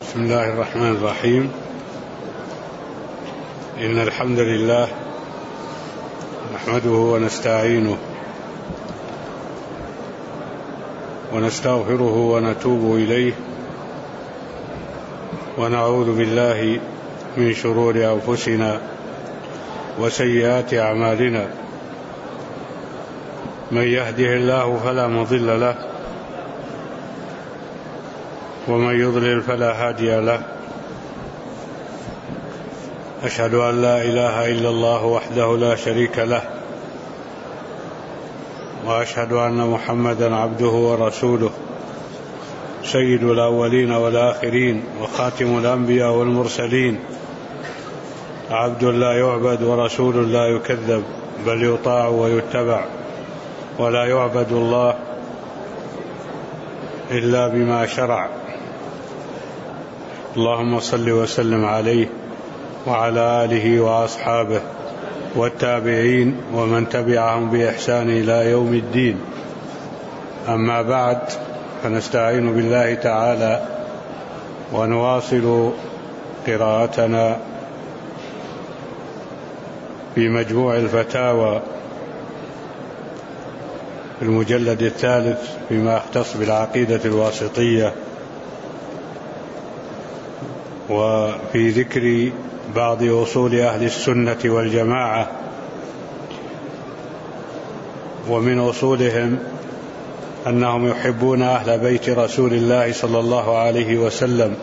بسم الله الرحمن الرحيم. إن الحمد لله نحمده ونستعينه ونستغفره ونتوب إليه ونعوذ بالله من شرور أنفسنا وسيئات أعمالنا. من يهده الله فلا مضل له ومن يضلل فلا هادي له. أشهد أن لا إله إلا الله وحده لا شريك له، وأشهد أن محمدا عبده ورسوله، سيد الأولين والآخرين وخاتم الأنبياء والمرسلين، عبد لا يعبد ورسول لا يكذب، بل يطاع ويتبع، ولا يعبد الله إلا بما شرع. اللهم صل وسلم عليه وعلى آله وأصحابه والتابعين ومن تبعهم بإحسان إلى يوم الدين. أما بعد، فنستعين بالله تعالى ونواصل قراءتنا في مجموع الفتاوى في المجلد الثالث فيما يختص بالعقيدة الواسطية، وفي ذكر بعض أصول أهل السنة والجماعة. ومن أصولهم أنهم يحبون أهل بيت رسول الله صلى الله عليه وسلم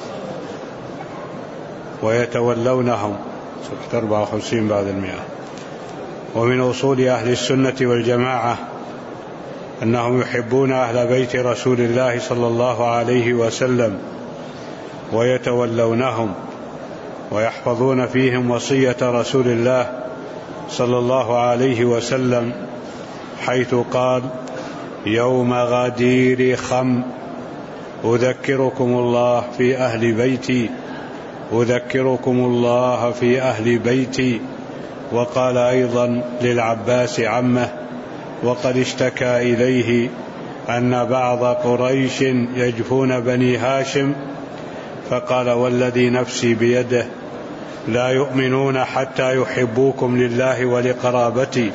ويتولونهم. 54 بعد 100. ومن أصول أهل السنة والجماعة أنهم يحبون أهل بيت رسول الله صلى الله عليه وسلم ويتولونهم ويحفظون فيهم وصية رسول الله صلى الله عليه وسلم، حيث قال: يوم غدير خم أذكركم الله في أهل بيتي، أذكركم الله في أهل بيتي. وقال أيضا للعباس عمه وقد اشتكى إليه أن بعض قريش يجفون بني هاشم، فقال: والذي نفسي بيده لا يؤمنون حتى يحبوكم لله ولقرابتي.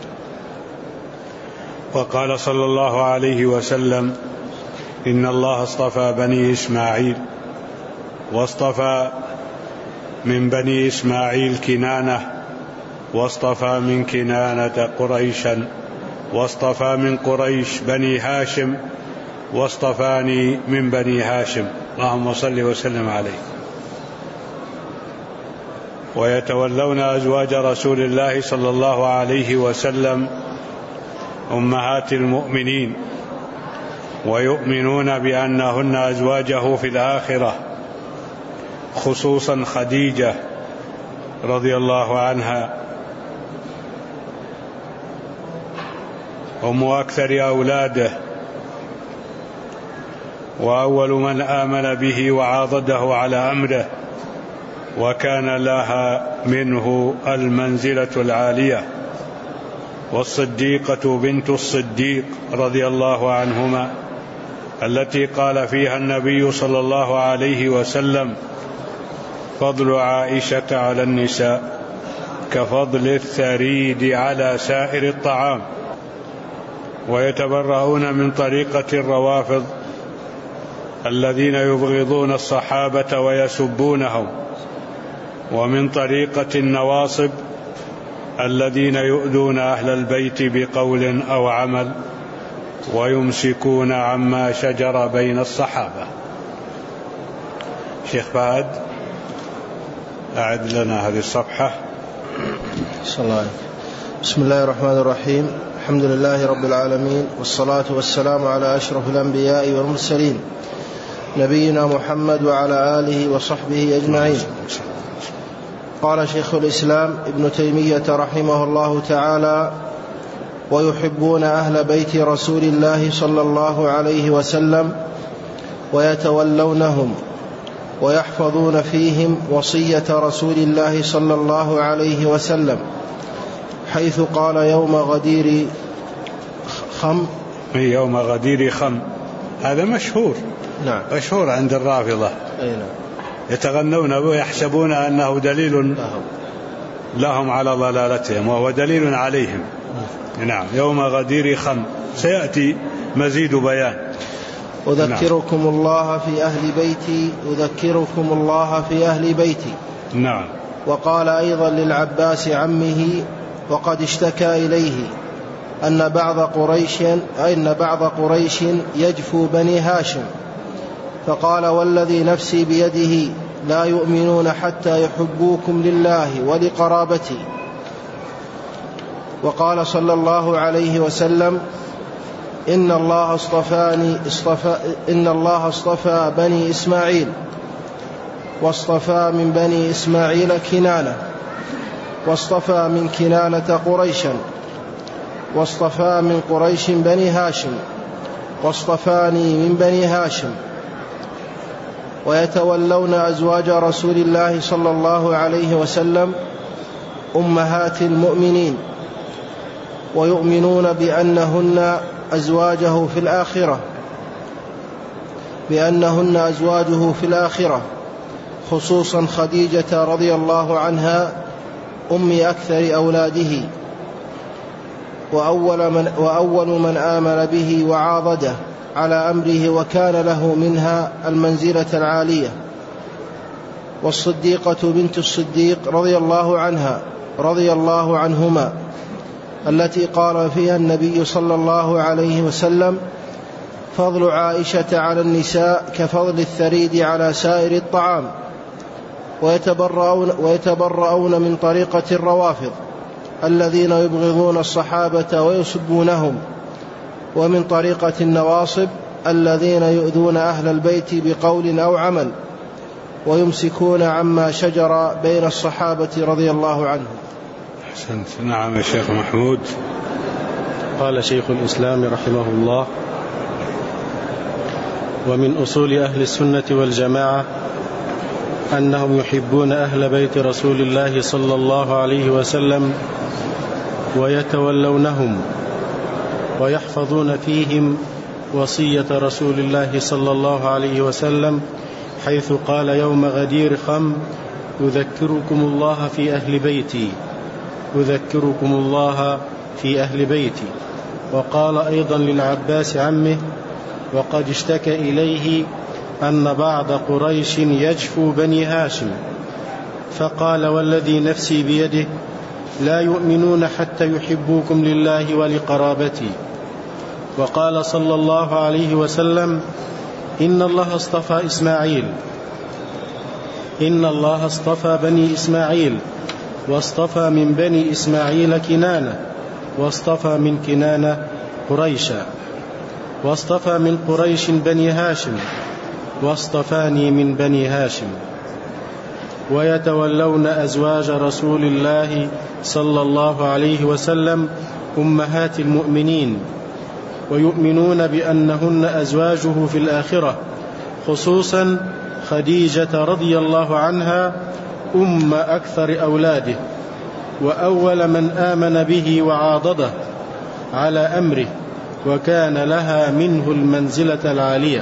وقال صلى الله عليه وسلم: إن الله اصطفى بني إسماعيل، واصطفى من بني إسماعيل كنانة، واصطفى من كنانة قريشا، واصطفى من قريش بني هاشم، واصطفاني من بني هاشم. اللهم صل وسلم عليه. ويتولون أزواج رسول الله صلى الله عليه وسلم أمهات المؤمنين، ويؤمنون بأنهن أزواجه في الآخرة، خصوصا خديجة رضي الله عنها، أم أكثر أولاده، وأول من آمن به وعاضده على أمره، وكان لها منه المنزلة العالية. والصديقة بنت الصديق رضي الله عنهما، التي قال فيها النبي صلى الله عليه وسلم: فضل عائشة على النساء كفضل الثريد على سائر الطعام. ويتبرؤون من طريقة الروافض الذين يبغضون الصحابة ويسبونهم، ومن طريقة النواصب الذين يؤذون أهل البيت بقول أو عمل ويمسكون عما شجر بين الصحابة. شيخ فهد، أعد لنا هذه الصفحة. بسم الله الرحمن الرحيم. الحمد لله رب العالمين، والصلاة والسلام على أشرف الأنبياء والمرسلين، نبينا محمد وعلى آله وصحبه أجمعين. قال شيخ الإسلام ابن تيمية رحمه الله تعالى: ويحبون أهل بيت رسول الله صلى الله عليه وسلم ويتولونهم ويحفظون فيهم وصية رسول الله صلى الله عليه وسلم، حيث قال: يوم غدير خم هذا مشهور. نعم. مشهور عند الرافضة. أي نعم. يتغنون ويحسبون أنه دليل لهم على ضلالتهم وهو دليل عليهم. نعم. يوم غدير خم، سيأتي مزيد بيان. أذكركم نعم. الله في أهل بيتي، أذكركم الله في أهل بيتي. نعم. وقال أيضا للعباس عمه وقد اشتكى إليه أن بعض قريش يجفو بني هاشم، فقال والذي نفسي بيده لا يؤمنون حتى يحبوكم لله ولقرابتي. وقال صلى الله عليه وسلم إن الله اصطفى بني إسماعيل، واصطفى من بني إسماعيل كنانة، واصطفى من كنانة قريشا، واصطفى من قريش بني هاشم، واصطفاني من بني هاشم. ويتولون أزواج رسول الله صلى الله عليه وسلم أمهات المؤمنين، ويؤمنون بأنهن أزواجه في الآخرة، خصوصا خديجة رضي الله عنها أم أكثر أولاده، وأول من آمن به وعاضده على أمره وكان له منها المنزلة العالية. والصديقة بنت الصديق رضي الله عنهما التي قال فيها النبي صلى الله عليه وسلم فضل عائشة على النساء كفضل الثريد على سائر الطعام. ويتبرؤون من طريقة الروافض الذين يبغضون الصحابة ويسبونهم، ومن طريقة النواصب الذين يؤذون أهل البيت بقول أو عمل، ويمسكون عما شجر بين الصحابة رضي الله عنهم. أحسنت. نعم يا شيخ محمود. قال شيخ الإسلام رحمه الله: ومن أصول أهل السنة والجماعة أنهم يحبون أهل بيت رسول الله صلى الله عليه وسلم ويتولونهم ويحفظون فيهم وصية رسول الله صلى الله عليه وسلم، حيث قال يوم غدير خم: أذكركم الله في أهل بيتي، أذكركم الله في أهل بيتي. وقال أيضا للعباس عمه وقد اشتكى إليه أن بعض قريش يجفو بني هاشم، فقال والذي نفسي بيده لا يؤمنون حتى يحبوكم لله ولقرابتي. وقال صلى الله عليه وسلم إن الله اصطفى بني إسماعيل، واصطفى من بني إسماعيل كنانة، واصطفى من كنانة قريشا، واصطفى من قريش بني هاشم، واصطفاني من بني هاشم. ويتولون أزواج رسول الله صلى الله عليه وسلم أمهات المؤمنين، ويؤمنون بأنهن أزواجه في الآخرة، خصوصا خديجة رضي الله عنها أم أكثر أولاده، وأول من آمن به وعاضده على أمره وكان لها منه المنزلة العالية.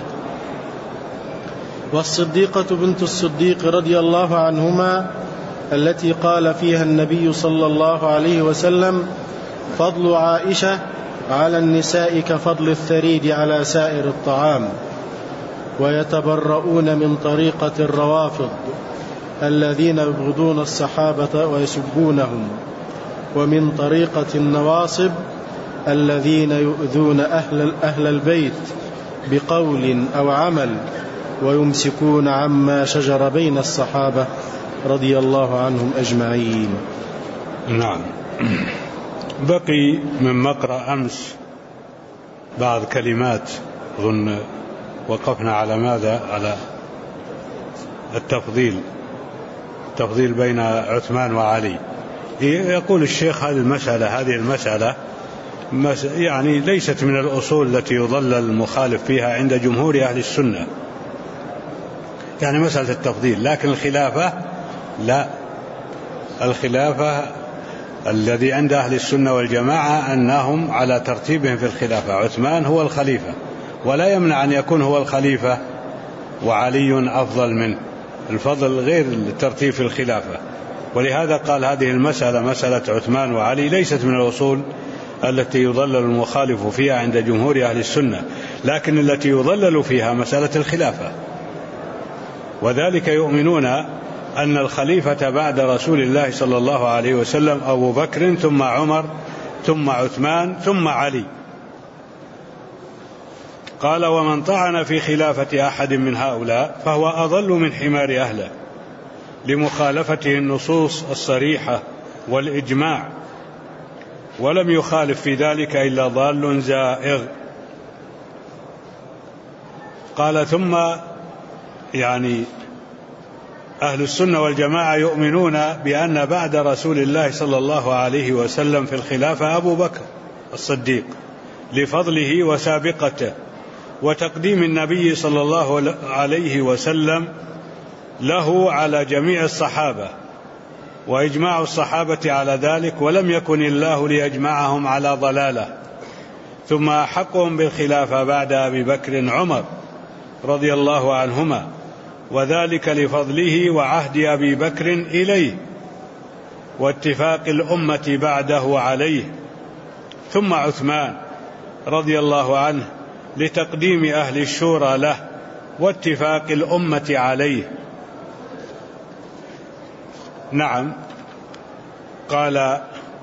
والصديقة بنت الصديق رضي الله عنهما التي قال فيها النبي صلى الله عليه وسلم فضل عائشة على النساء كفضل الثريد على سائر الطعام. ويتبرؤون من طريقة الروافض الذين يبغضون الصحابة ويسبونهم، ومن طريقة النواصب الذين يؤذون أهل البيت بقول أو عمل، ويمسكون عما شجر بين الصحابة رضي الله عنهم أجمعين. نعم. بقي من مقرأ أمس بعض كلمات، أظن وقفنا على ماذا؟ على التفضيل بين عثمان وعلي. يقول الشيخ هذه المسألة يعني ليست من الأصول التي يضل المخالف فيها عند جمهور أهل السنة، يعني مسألة التفضيل. لكن الخلافة لا، الخلافة الذي عند أهل السنة والجماعة أنهم على ترتيبهم في الخلافة، عثمان هو الخليفة ولا يمنع أن يكون هو الخليفة وعلي أفضل منه. الفضل غير الترتيب في الخلافة. ولهذا قال هذه المسألة مسألة عثمان وعلي ليست من الأصول التي يضلل المخالف فيها عند جمهور أهل السنة، لكن التي يضلل فيها مسألة الخلافة. وذلك يؤمنون أن الخليفة بعد رسول الله صلى الله عليه وسلم أبو بكر ثم عمر ثم عثمان ثم علي. قال: ومن طعن في خلافة أحد من هؤلاء فهو أضل من حمار أهله، لمخالفته النصوص الصريحة والإجماع، ولم يخالف في ذلك إلا ضال زائغ. قال: ثم أهل السنة والجماعة يؤمنون بأن بعد رسول الله صلى الله عليه وسلم في الخلافة أبو بكر الصديق لفضله وسابقته، وتقديم النبي صلى الله عليه وسلم له على جميع الصحابة، وإجماع الصحابة على ذلك، ولم يكن الله ليجمعهم على ضلالة. ثم أحقهم بالخلافة بعد أبي بكر عمر رضي الله عنهما، وذلك لفضله وعهد أبي بكر إليه واتفاق الأمة بعده عليه. ثم عثمان رضي الله عنه لتقديم أهل الشورى له واتفاق الأمة عليه. نعم. قال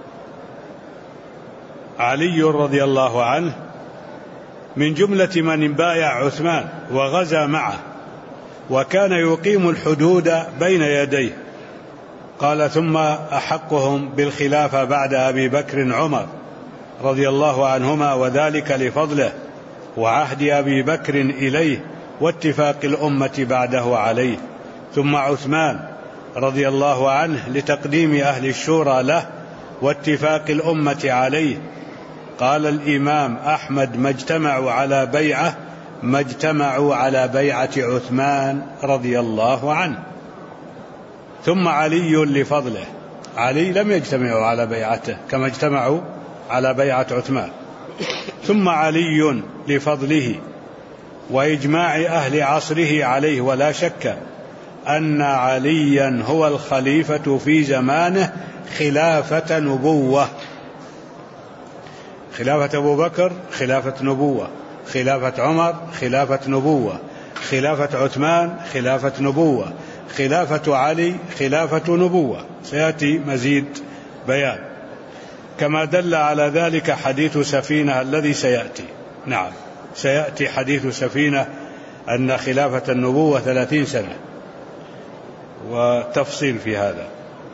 علي رضي الله عنه: من جملة من بايع عثمان وغزا معه، وكان يقيم الحدود بين يديه. قال: ثم أحقهم بالخلافة بعد أبي بكر عمر رضي الله عنهما، وذلك لفضله وعهد أبي بكر إليه واتفاق الأمة بعده عليه. ثم عثمان رضي الله عنه لتقديم أهل الشورى له واتفاق الأمة عليه. قال الإمام أحمد: ما اجتمعوا على بيعة عثمان رضي الله عنه. ثم علي لفضله، علي لم يجتمعوا على بيعته كما اجتمعوا على بيعة عثمان. ثم علي لفضله وإجماع أهل عصره عليه، ولا شك أن عليا هو الخليفة في زمانه خلافة نبوة. خلافة أبو بكر خلافة نبوة، خلافة عمر خلافة نبوة، خلافة عثمان خلافة نبوة، خلافة علي خلافة نبوة. سيأتي مزيد بيان، كما دل على ذلك حديث سفينة الذي سيأتي. نعم، سيأتي حديث سفينة أن خلافة النبوة 30 سنة، وتفصيل في هذا.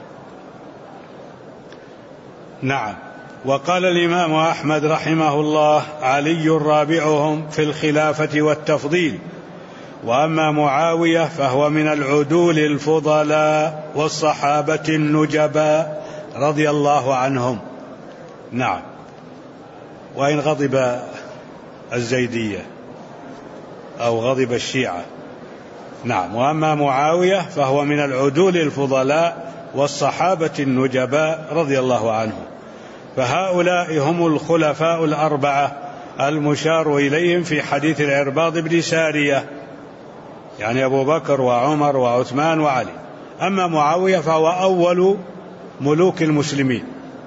نعم. وقال الإمام أحمد رحمه الله: علي رابعهم في الخلافة والتفضيل، وأما معاوية فهو من العدول الفضلاء والصحابة النجباء رضي الله عنهم. نعم. وإن غضب الزيدية أو غضب الشيعة. نعم. وأما معاوية فهو من العدول الفضلاء والصحابة النجباء رضي الله عنهم. فهؤلاء هم الخلفاء الأربعة المشار إليهم في حديث العرباض بن سارية، يعني أبو بكر وعمر وعثمان وعلي. أما معاوية فهو أول ملوك المسلمين،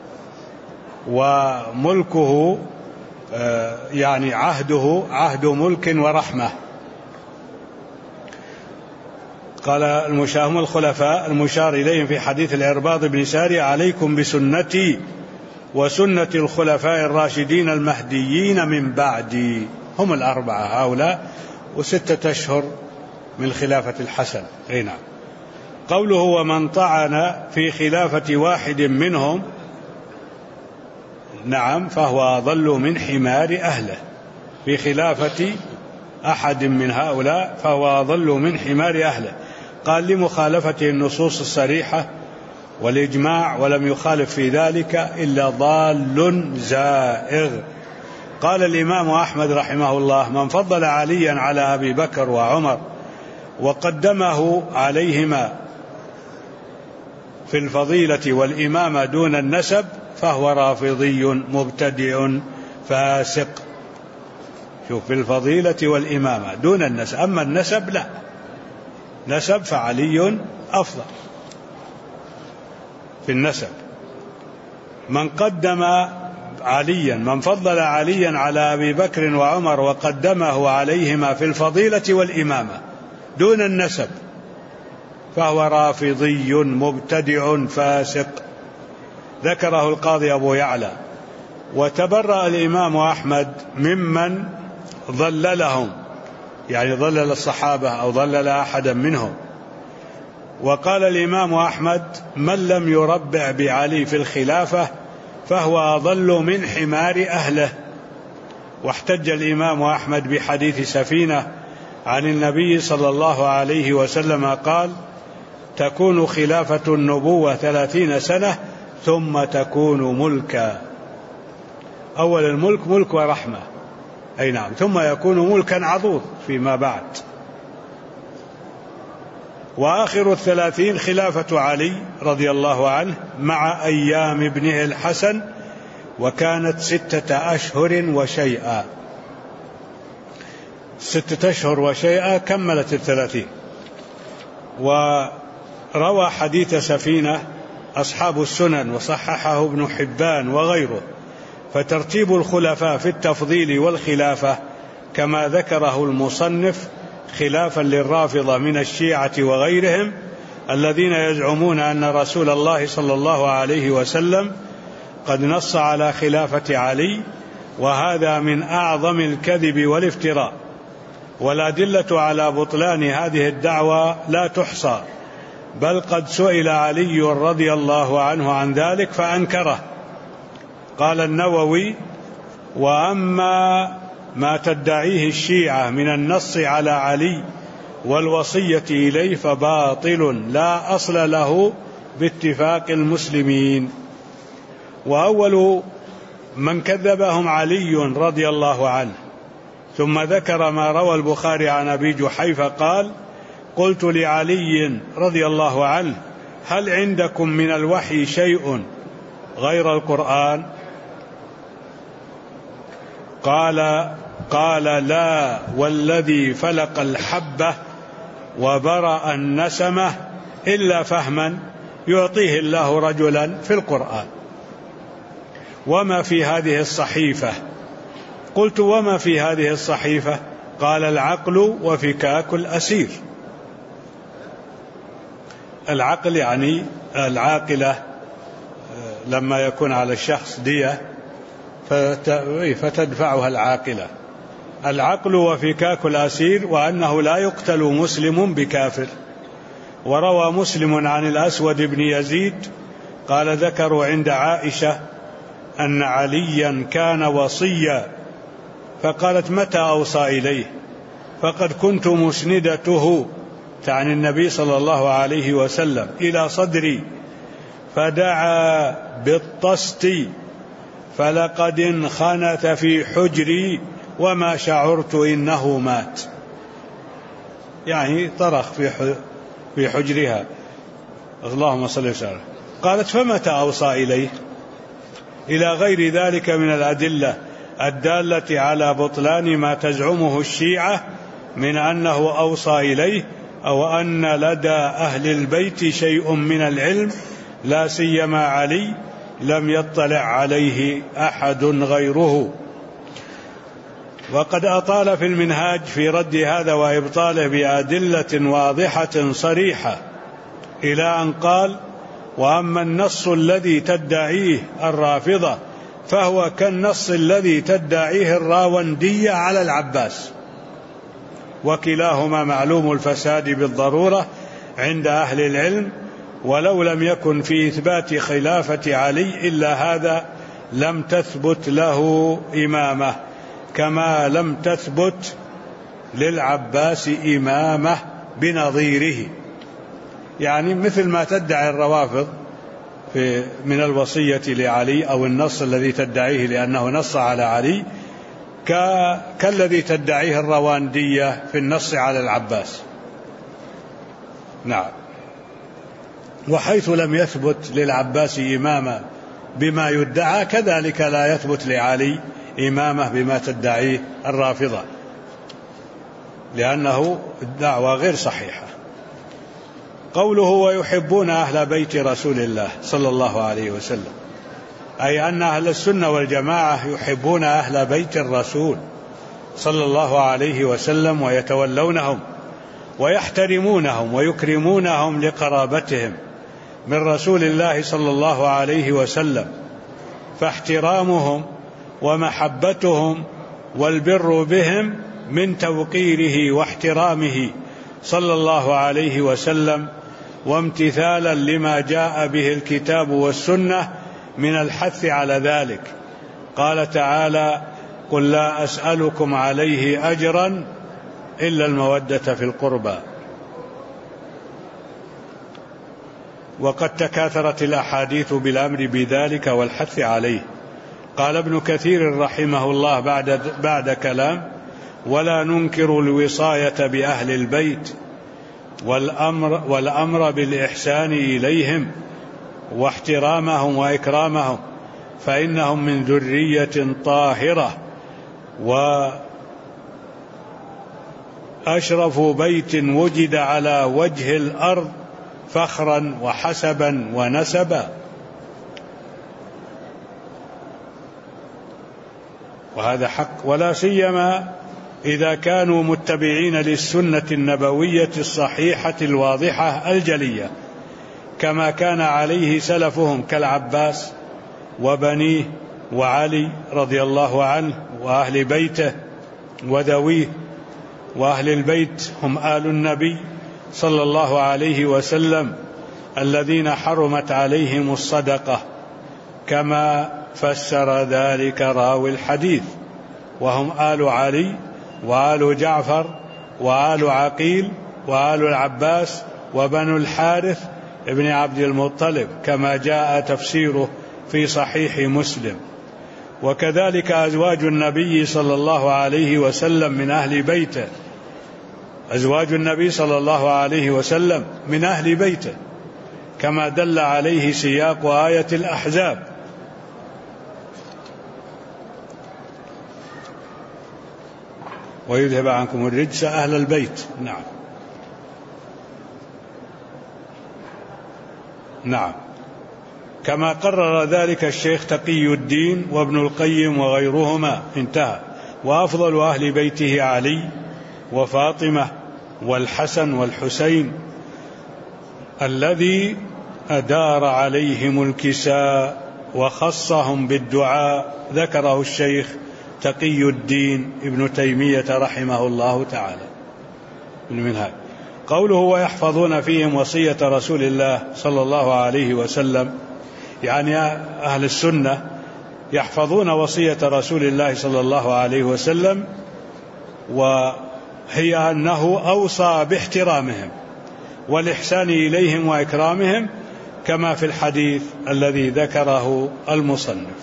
وملكه يعني عهده عهد ملك ورحمة. قال هم الخلفاء المشار إليهم في حديث العرباض بن سارية: عليكم بسنتي وسنة الخلفاء الراشدين المهديين من بعدي. هم الأربعة هؤلاء، و6 أشهر من خلافة الحسن. نعم. قوله: ومن طعن في خلافة واحد منهم، نعم، فهو أضل من حمار أهله. في خلافة أحد من هؤلاء فهو أضل من حمار أهله. قال: لمخالفته النصوص الصريحة والإجماع، ولم يخالف في ذلك إلا ضال زائغ. قال الإمام أحمد رحمه الله: من فضل عليا على أبي بكر وعمر وقدمه عليهما في الفضيلة والإمامة دون النسب فهو رافضي مبتدع فاسق. شوف في الفضيلة والإمامة دون النسب. أما النسب لا، نسب فعلي أفضل في النسب. من قدم عليا، من فضل عليا على أبي بكر وعمر وقدمه عليهما في الفضيلة والإمامة دون النسب فهو رافضي مبتدع فاسق، ذكره القاضي أبو يعلى. وتبرأ الإمام أحمد ممن ضللهم، يعني ضلل الصحابة أو ضلل أحدا منهم. وقال الإمام أحمد: من لم يربع بعلي في الخلافة فهو أضل من حمار أهله. واحتج الإمام أحمد بحديث سفينة عن النبي صلى الله عليه وسلم قال: تكون خلافة النبوة 30 سنة ثم تكون ملكا. أول الملك ملك ورحمة، أي نعم، ثم يكون ملكا عضوض فيما بعد. وآخر 30 خلافة علي رضي الله عنه مع أيام ابنه الحسن، وكانت 6 أشهر وشيئا. 6 أشهر وشيئا كملت 30. وروى حديث سفينة أصحاب السنن وصححه ابن حبان وغيره. فترتيب الخلفاء في التفضيل والخلافة كما ذكره المصنف خلافا للرافضة من الشيعة وغيرهم الذين يزعمون أن رسول الله صلى الله عليه وسلم قد نص على خلافة علي، وهذا من أعظم الكذب والافتراء. والأدلة على بطلان هذه الدعوة لا تحصى، بل قد سئل علي رضي الله عنه عن ذلك فأنكره. قال النووي: وأما ما تدعيه الشيعة من النص على علي والوصية إليه فباطل لا أصل له باتفاق المسلمين. وأول من كذبهم علي رضي الله عنه. ثم ذكر ما روى البخاري عن أبي جحيفة قال: قلت لعلي رضي الله عنه: هل عندكم من الوحي شيء غير القرآن؟ قال لا، والذي فلق الحبة وبرأ النسمة إلا فهما يعطيه الله رجلا في القرآن. وما في هذه الصحيفة؟ قلت: وما في هذه الصحيفة؟ قال: العقل وفكاك الأسير. العقل يعني العاقلة لما يكون على الشخص دية فتدفعها العاقلة. العقل وفكاك الأسير، وأنه لا يقتل مسلم بكافر. وروى مسلم عن الأسود بن يزيد قال: ذكروا عند عائشة أن عليا كان وصيا، فقالت: متى أوصى إليه؟ فقد كنت مسندته، تعني النبي صلى الله عليه وسلم، إلى صدري، فدعا بالطست فلقد انخنث في حجري وما شعرت إنه مات. يعني طرخ في حجرها. اللهم صل وسلم. قالت: فمتى أوصى إليه؟ إلى غير ذلك من الأدلة الدالة على بطلان ما تزعمه الشيعة من أنه أوصى إليه، أو أن لدى أهل البيت شيء من العلم لا سيما علي لم يطلع عليه أحد غيره. وقد أطال في المنهاج في رد هذا وإبطاله بأدلة واضحة صريحة، إلى أن قال: وأما النص الذي تدعيه الرافضة فهو كالنص الذي تدعيه الراوندية على العباس، وكلاهما معلوم الفساد بالضرورة عند أهل العلم، ولو لم يكن في إثبات خلافة علي إلا هذا لم تثبت له إمامة، كما لم تثبت للعباس إمامة بنظيره. يعني مثل ما تدعي الروافض من الوصية لعلي أو النص الذي تدعيه لأنه نص على علي، كالذي تدعيه الرواندية في النص على العباس. نعم. وحيث لم يثبت للعباس إمامة بما يدعى، كذلك لا يثبت لعلي إمامة بما تدعيه الرافضة، لأنه الدعوة غير صحيحة. قوله ويحبون أهل بيت رسول الله صلى الله عليه وسلم، أي أن أهل السنة والجماعة يحبون أهل بيت الرسول صلى الله عليه وسلم ويتولونهم ويحترمونهم ويكرمونهم لقرابتهم من رسول الله صلى الله عليه وسلم، فاحترامهم ومحبتهم والبر بهم من توقيره واحترامه صلى الله عليه وسلم، وامتثالا لما جاء به الكتاب والسنة من الحث على ذلك. قال تعالى: قل لا أسألكم عليه أجرا إلا المودة في القربى. وقد تكاثرت الأحاديث بالأمر بذلك والحث عليه. قال ابن كثير رحمه الله بعد كلام: ولا ننكر الوصاية بأهل البيت والأمر بالإحسان إليهم واحترامهم وإكرامهم، فإنهم من ذرية طاهرة وأشرف بيت وجد على وجه الأرض فخرا وحسبا ونسبا. وهذا حق، ولا سيما إذا كانوا متبعين للسنة النبوية الصحيحة الواضحة الجلية، كما كان عليه سلفهم كالعباس وبنيه وعلي رضي الله عنه وأهل بيته وذويه. وأهل البيت هم آل النبي صلى الله عليه وسلم الذين حرمت عليهم الصدقة، كما فسر ذلك راوي الحديث، وهم آل علي وآل جعفر وآل عقيل وآل العباس وبنو الحارث ابن عبد المطلب، كما جاء تفسيره في صحيح مسلم. وكذلك أزواج النبي صلى الله عليه وسلم من أهل بيته، أزواج النبي صلى الله عليه وسلم من أهل بيته، كما دل عليه سياق آية الأحزاب. ويذهب عنكم الرجس أهل البيت. نعم، كما قرر ذلك الشيخ تقي الدين وابن القيم وغيرهما. انتهى. وأفضل أهل بيته علي وفاطمة والحسن والحسين الذي أدار عليهم الكساء وخصهم بالدعاء، ذكره الشيخ تقي الدين ابن تيمية رحمه الله تعالى. المنهاج. قوله ويحفظون فيهم وصية رسول الله صلى الله عليه وسلم، يعني أهل السنة يحفظون وصية رسول الله صلى الله عليه وسلم، وهي أنه أوصى باحترامهم والإحسان إليهم وإكرامهم، كما في الحديث الذي ذكره المصنف.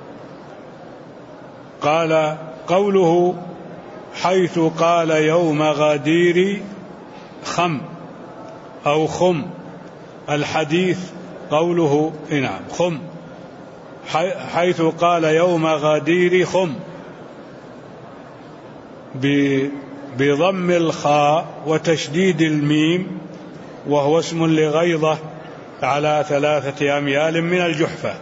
قال قوله حيث قال يوم غدير خم أو خم، الحديث قوله نعم خم، حيث قال يوم غدير خم بضم الخاء وتشديد الميم، وهو اسم لغيضة على 3 أميال من الجحفة،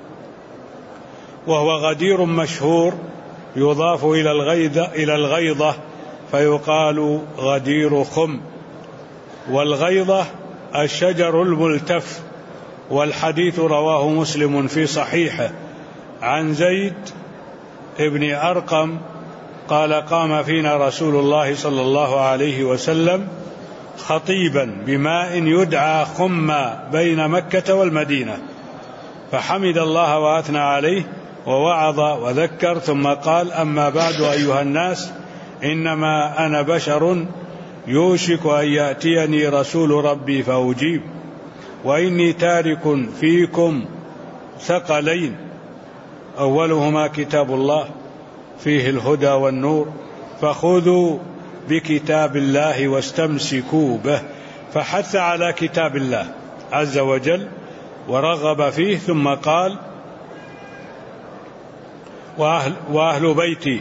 وهو غدير مشهور يضاف إلى الغيضة فيقال غدير خم. والغيضة الشجر الملتف. والحديث رواه مسلم في صحيحه عن زيد ابن أرقم قال قام فينا رسول الله صلى الله عليه وسلم خطيبا بماء يدعى خما بين مكة والمدينة، فحمد الله وأثنى عليه ووعظ وذكر، ثم قال أما بعد أيها الناس، إنما أنا بشر يوشك أن يأتيني رسول ربي فأجيب، وإني تارك فيكم ثقلين، أولهما كتاب الله فيه الهدى والنور، فخذوا بكتاب الله واستمسكوا به. فحث على كتاب الله عز وجل ورغب فيه، ثم قال وأهل بيتي.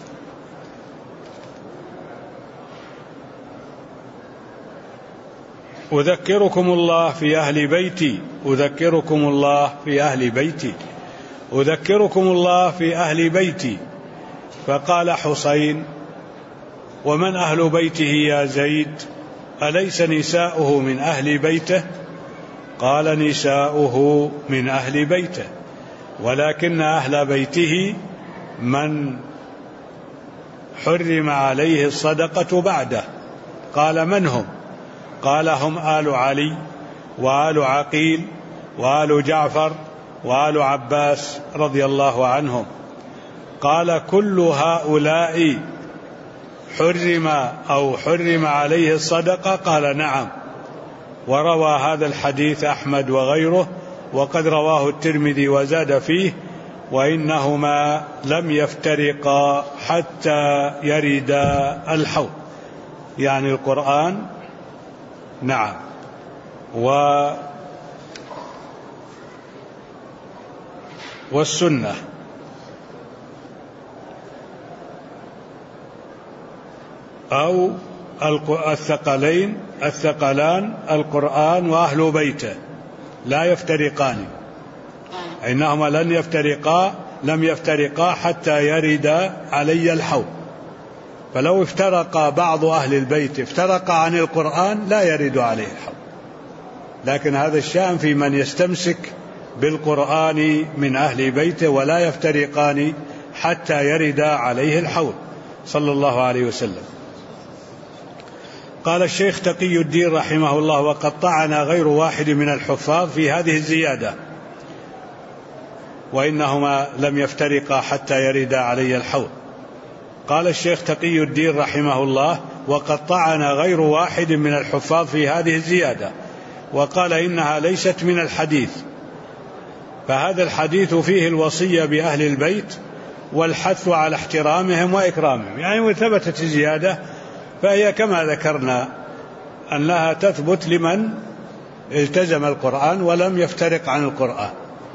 أذكركم الله في أهل بيتي، أذكركم الله في أهل بيتي، أذكركم الله في أهل بيتي. فقال حسين: ومن أهل بيته يا زيد؟ أليس نساؤه من أهل بيته؟ قال: نساؤه من أهل بيته، ولكن أهل بيته من حرم عليه الصدقة بعده. قال: من هم؟ قال: هم آل علي وآل عقيل وآل جعفر وآل عباس رضي الله عنهم. قال: كل هؤلاء حرم عليه الصدقة؟ قال: نعم. وروى هذا الحديث أحمد وغيره، وقد رواه الترمذي وزاد فيه: وإنهما لم يفترقا حتى يردا الحوض، يعني القرآن نعم والسنة. أو الثقلان القرآن وأهل بيته لا يفترقان، إنهما لم يفترقا حتى يرد علي الحوض. فلو افترق بعض أهل البيت افترق عن القرآن لا يرد عليه الحوض، لكن هذا الشأن في من يستمسك بالقرآن من أهل بيته ولا يفترقان حتى يرد عليه الحوض صلى الله عليه وسلم. قال الشيخ تقي الدين رحمه الله: وقد طعن غير واحد من الحفاظ في هذه الزيادة، وإنهما لم يفترقا حتى يرد علي الحوض. قال الشيخ تقي الدين رحمه الله: وقد طعن غير واحد من الحفاظ في هذه الزيادة، وقال إنها ليست من الحديث، فهذا الحديث فيه الوصية بأهل البيت والحث على احترامهم وإكرامهم، يعني وثبتت الزيادة فهي كما ذكرنا أنها تثبت لمن التزم القرآن ولم يفترق عن القرآن.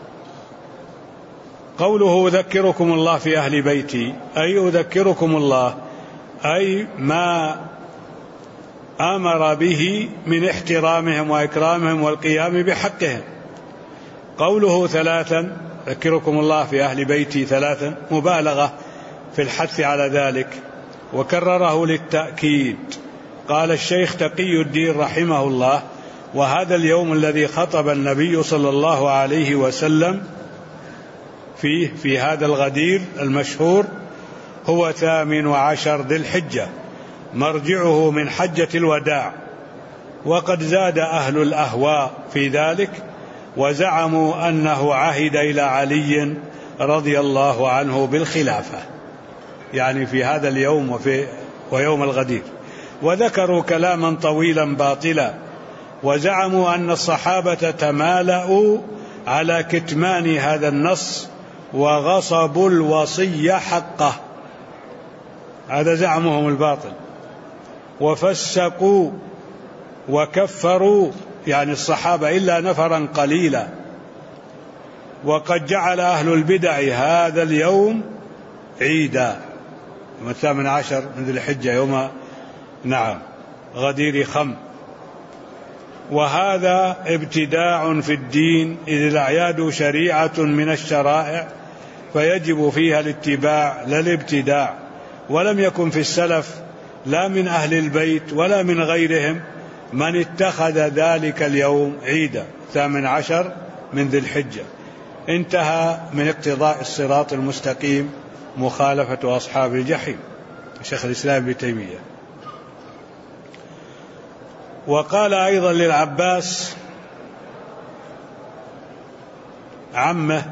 قوله أذكركم الله في أهل بيتي، أي أذكركم الله أي ما أمر به من احترامهم وإكرامهم والقيام بحقهم. قوله ثلاثا، أذكركم الله في أهل بيتي ثلاثا، مبالغة في الحث على ذلك، وكرره للتأكيد. قال الشيخ تقي الدين رحمه الله: وهذا اليوم الذي خطب النبي صلى الله عليه وسلم فيه في هذا الغدير المشهور هو 18 ذي الحجة، مرجعه من حجة الوداع. وقد زاد أهل الأهواء في ذلك وزعموا أنه عهد إلى علي رضي الله عنه بالخلافة، يعني في هذا اليوم ويوم الغدير، وذكروا كلاما طويلا باطلا، وزعموا أن الصحابة تمالأوا على كتمان هذا النص وغصبوا الوصي حقه، هذا زعمهم الباطل، وفسقوا وكفروا يعني الصحابة إلا نفرا قليلا. وقد جعل أهل البدع هذا اليوم عيدا، يوم 18 من ذي الحجة، يوم غدير خم. وهذا ابتداع في الدين، إذ الأعياد شريعة من الشرائع فيجب فيها الاتباع لا الابتداع. ولم يكن في السلف لا من أهل البيت ولا من غيرهم من اتخذ ذلك اليوم عيدا 18 من ذي الحجة. انتهى من اقتضاء الصراط المستقيم مخالفة أصحاب الجحيم، شيخ الإسلام ابن تيمية. وقال أيضا للعباس عمه،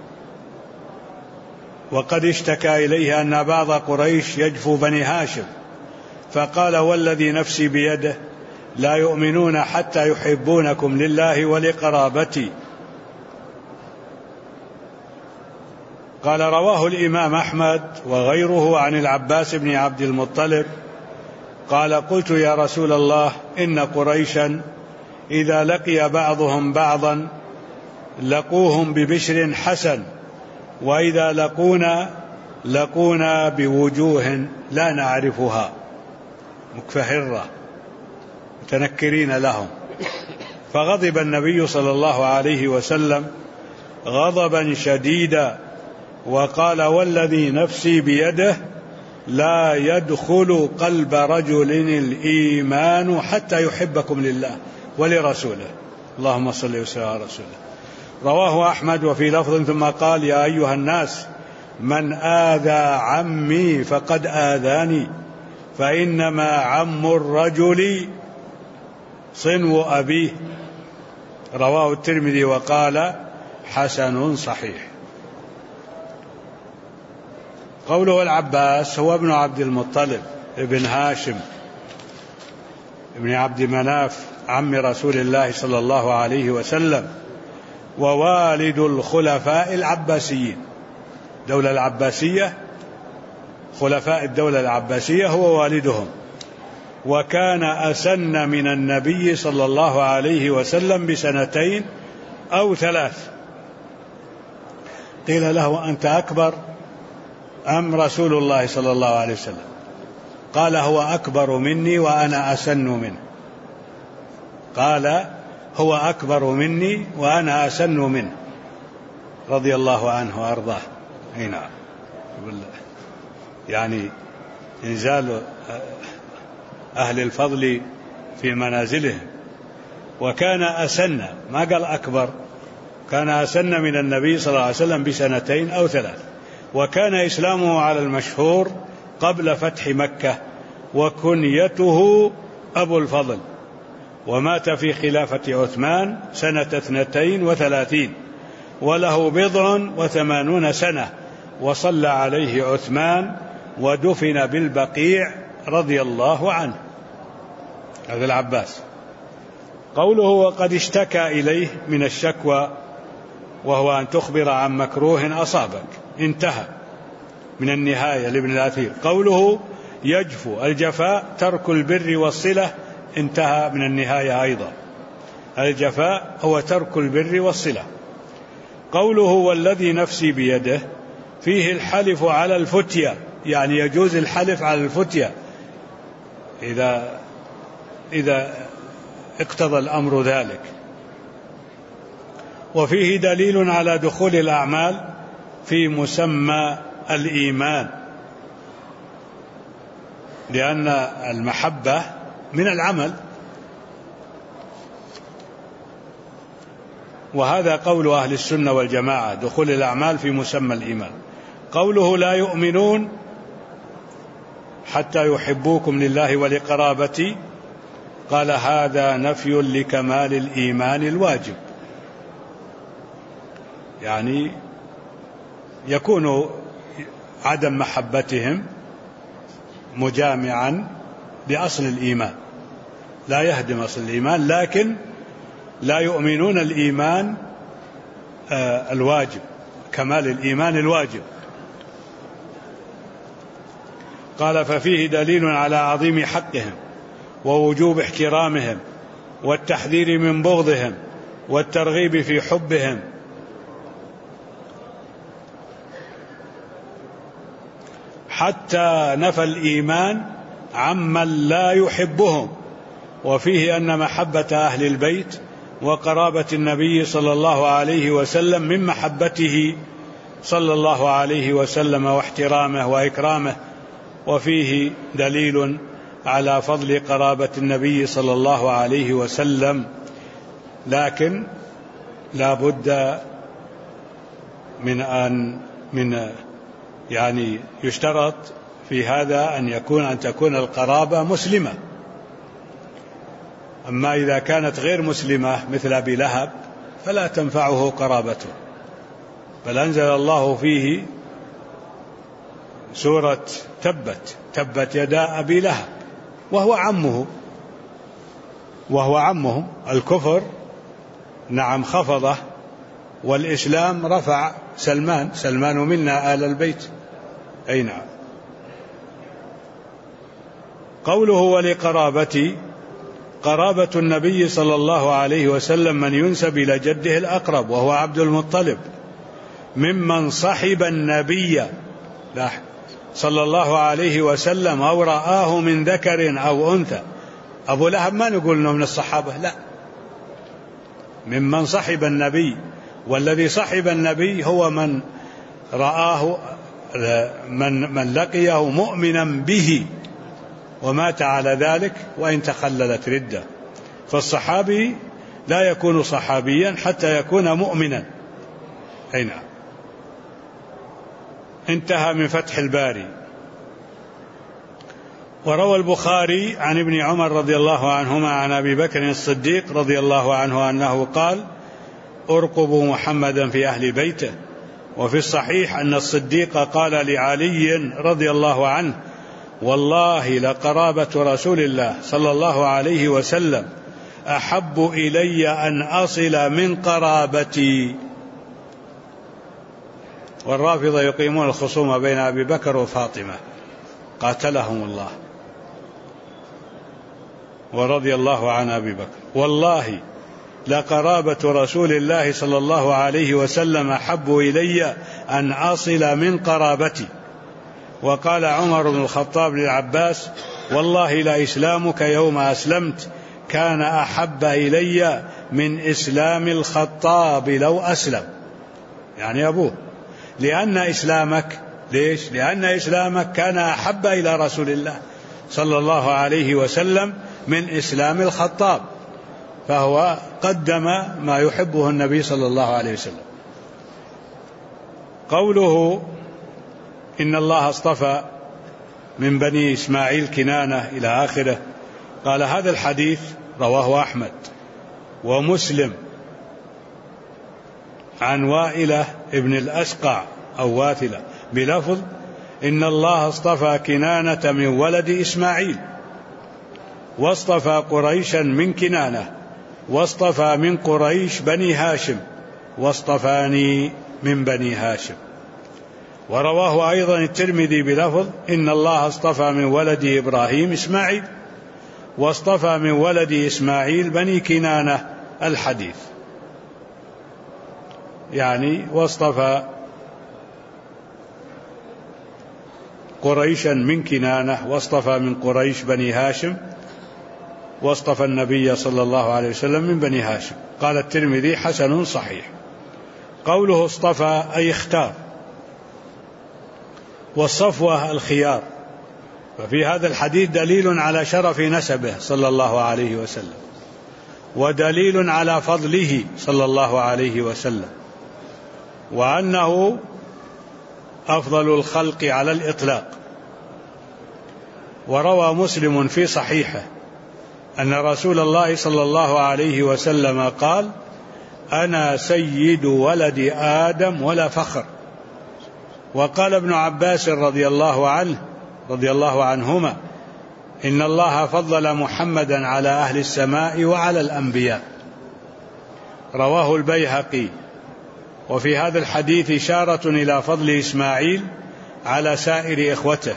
وقد اشتكى إليه أن بعض قريش يجفو بني هاشم، فقال: والذي نفسي بيده لا يؤمنون حتى يحبونكم لله ولقرابتي. قال: رواه الإمام أحمد وغيره عن العباس بن عبد المطلب قال: قلت يا رسول الله، إن قريشا إذا لقي بعضهم بعضا لقوهم ببشر حسن، وإذا لقونا بوجوه لا نعرفها مكفهرة متنكرين لهم. فغضب النبي صلى الله عليه وسلم غضبا شديدا وقال: والذي نفسي بيده لا يدخل قلب رجل الإيمان حتى يحبكم لله ولرسوله. اللهم صل وسلم على رسوله. رواه أحمد وفي لفظ: ثم قال: يا أيها الناس من آذى عمي فقد آذاني، فإنما عم الرجل صنو أبيه. رواه الترمذي وقال: حسن صحيح. قوله العباس هو ابن عبد المطلب ابن هاشم ابن عبد مناف عم رسول الله صلى الله عليه وسلم، ووالد الخلفاء العباسيين. الدولة العباسية، خلفاء الدولة العباسية هو والدهم، وكان أسن من النبي صلى الله عليه وسلم ب2 أو 3. قيل له: أنت أكبر أم رسول الله صلى الله عليه وسلم؟ قال: هو أكبر مني وأنا أسن منه. قال: هو أكبر مني وأنا أسن منه، رضي الله عنه وأرضاه. نعم، يعني إنزال أهل الفضل في منازلهم. وكان أسن، ما قال أكبر، كان أسن من النبي صلى الله عليه وسلم ب2 أو 3. وكان إسلامه على المشهور قبل فتح مكة، وكنيته أبو الفضل، ومات في خلافة عثمان سنة 32 وله 80 سنة، وصلى عليه عثمان ودفن بالبقيع رضي الله عنه. هذا العباس. قوله: وقد اشتكى إليه من الشكوى، وهو أن تخبر عن مكروه أصابك. انتهى من النهاية لابن الأثير. قوله: يجفو، الجفاء ترك البر والصلة. انتهى من النهاية أيضا. الجفاء هو ترك البر والصلة. قوله: والذي نفسي بيده، فيه الحلف على الفتية، يعني يجوز الحلف على الفتية إذا اقتضى الأمر ذلك. وفيه دليل على دخول الأعمال في مسمى الإيمان، لأن المحبة من العمل، وهذا قول أهل السنة والجماعة، دخول الأعمال في مسمى الإيمان. قوله: لا يؤمنون حتى يحبوكم لله ولقرابتي، قال: هذا نفي لكمال الإيمان الواجب، يعني يكون عدم محبتهم مجامعا لأصل الإيمان، لا يهدم أصل الإيمان، لكن لا يؤمنون الإيمان الواجب، كمال الإيمان الواجب. قال: ففيه دليل على عظيم حقهم ووجوب احترامهم والتحذير من بغضهم والترغيب في حبهم. حتى نفى الإيمان عمن لا يحبهم. وفيه أن محبة أهل البيت وقرابة النبي صلى الله عليه وسلم من محبته صلى الله عليه وسلم واحترامه وإكرامه. وفيه دليل على فضل قرابة النبي صلى الله عليه وسلم، لكن لا بد من يعني يشترط في هذا أن تكون القرابة مسلمة. أما إذا كانت غير مسلمة مثل أبي لهب فلا تنفعه قرابته، بل أنزل الله فيه سورة تبت يدا أبي لهب، وهو عمه. الكفر نعم خفضه، والإسلام رفع سلمان منا آل البيت. أي نعم. قوله: ولقرابتي، قرابة النبي صلى الله عليه وسلم من ينسب إلى جده الأقرب وهو عبد المطلب، ممن صحب النبي صلى الله عليه وسلم أو رآه من ذكر أو أنثى. أبو لهب ما نقول أنه من الصحابة، لا، ممن صحب النبي، والذي صحب النبي هو من رآه، من لقيه مؤمنا به ومات على ذلك وإن تخللت ردة. فالصحابي لا يكون صحابيا حتى يكون مؤمنا. أي نعم. انتهى من فتح الباري. وروى البخاري عن ابن عمر رضي الله عنهما عن أبي بكر الصديق رضي الله عنه أنه قال: أرقبوا محمدا في أهل بيته. وفي الصحيح أن الصديق قال لعلي رضي الله عنه: والله لقرابة رسول الله صلى الله عليه وسلم أحب إلي أن أصل من قرابتي. والرافضة يقيمون الخصومة بين أبي بكر وفاطمة قاتلهم الله، ورضي الله عن أبي بكر. والله لقرابة رسول الله صلى الله عليه وسلم أحب إلي أن أصل من قرابتي. وقال عمر بن الخطاب للعباس: والله لإسلامك يوم أسلمت كان أحب إلي من إسلام الخطاب لو أسلم، يعني أبوه، لأن إسلامك، ليش؟ لأن إسلامك كان أحب إلى رسول الله صلى الله عليه وسلم من إسلام الخطاب، فهو قدم ما يحبه النبي صلى الله عليه وسلم. قوله إن الله اصطفى من بني إسماعيل كنانة إلى آخره، قال هذا الحديث رواه أحمد ومسلم عن وائلة ابن الأسقع أو واثلة بلفظ: إن الله اصطفى كنانة من ولد إسماعيل، واصطفى قريشا من كنانة، واصطفى من قريش بني هاشم، واصطفاني من بني هاشم. ورواه أيضا الترمذي بلفظ: إن الله اصطفى من ولد إبراهيم إسماعيل، واصطفى من ولد إسماعيل بني كنانة، الحديث. يعني واصطفى قريشا من كنانة، واصطفى من قريش بني هاشم، واصطفى النبي صلى الله عليه وسلم من بني هاشم. قال الترمذي: حسن صحيح. قوله اصطفى أي اختار، والصفوة الخيار. ففي هذا الحديث دليل على شرف نسبه صلى الله عليه وسلم، ودليل على فضله صلى الله عليه وسلم، وأنه أفضل الخلق على الإطلاق. وروى مسلم في صحيحه أن رسول الله صلى الله عليه وسلم قال: أنا سيد ولد آدم ولا فخر. وقال ابن عباس رضي الله عنهما: إن الله فضل محمدا على أهل السماء وعلى الأنبياء. رواه البيهقي. وفي هذا الحديث إشارة إلى فضل إسماعيل على سائر إخوته.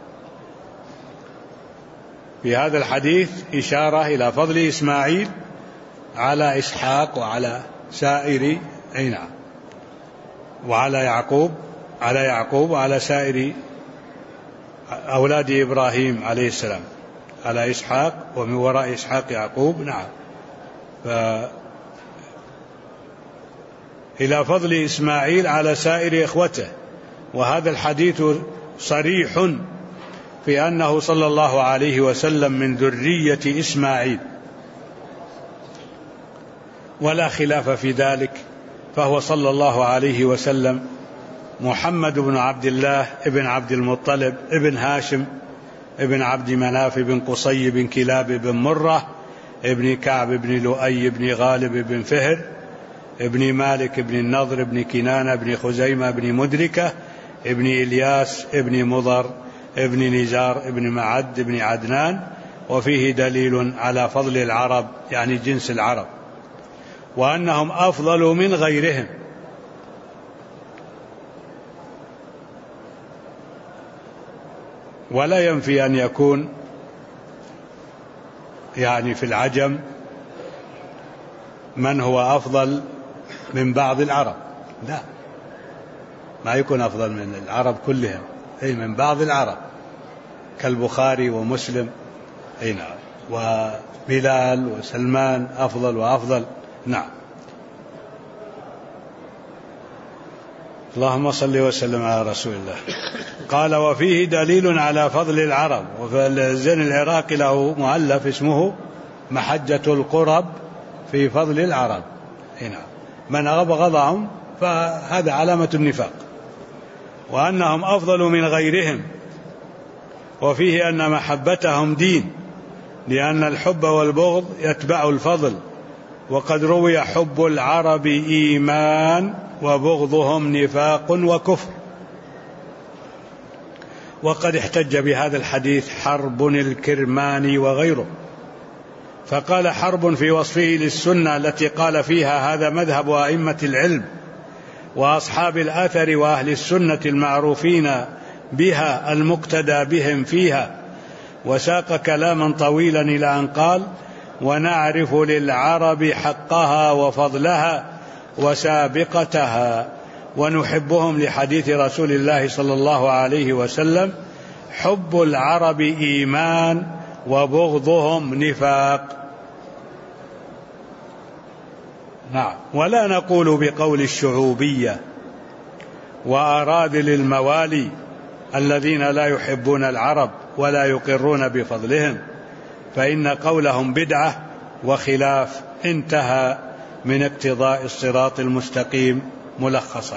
في هذا الحديث إشارة إلى فضل إسماعيل على إسحاق وعلى سائر وعلى يعقوب وعلى سائر أولاد إبراهيم عليه السلام، على إسحاق ومن وراء إسحاق يعقوب. نعم. إلى فضل إسماعيل على سائر إخوته. وهذا الحديث صريح في أنه صلى الله عليه وسلم من ذرية إسماعيل، ولا خلاف في ذلك، فهو صلى الله عليه وسلم محمد بن عبد الله ابن عبد المطلب ابن هاشم ابن عبد مناف بن قصي بن كلاب بن مرة ابن كعب بن لؤي بن غالب بن فهر ابن مالك بن النضر بن كنانة بن خزيمة بن مدركة ابن إلياس ابن مضر ابن نزار ابن معد ابن عدنان. وفيه دليل على فضل العرب، يعني جنس العرب، وأنهم أفضل من غيرهم. ولا ينفي أن يكون يعني في العجم من هو أفضل من بعض العرب، لا، ما يكون أفضل من العرب كلهم، أي من بعض العرب كالبخاري ومسلم، أي نعم، وبلال وسلمان أفضل وأفضل. نعم. اللهم صل وسلم على رسول الله. قال: وفيه دليل على فضل العرب. وفي زين العراقي له مؤلف اسمه محجة القرب في فضل العرب. هنا من أبغضهم فهذا علامة النفاق، وأنهم أفضل من غيرهم. وفيه أن محبتهم دين، لأن الحب والبغض يتبع الفضل. وقد روي حب العرب إيمان وبغضهم نفاق وكفر. وقد احتج بهذا الحديث حرب الكرماني وغيره، فقال حرب في وصفه للسنة التي قال فيها هذا مذهب أئمة العلم وأصحاب الأثر وأهل السنة المعروفين بها المقتدى بهم فيها. وساق كلاما طويلا إلى أن قال: ونعرف للعرب حقها وفضلها وسابقتها، ونحبهم لحديث رسول الله صلى الله عليه وسلم: حب العرب إيمان وبغضهم نفاق. نعم. ولا نقول بقول الشعوبية وأراذل الموالي الذين لا يحبون العرب ولا يقرون بفضلهم، فإن قولهم بدعة وخلاف. انتهى من اقتضاء الصراط المستقيم ملخصا.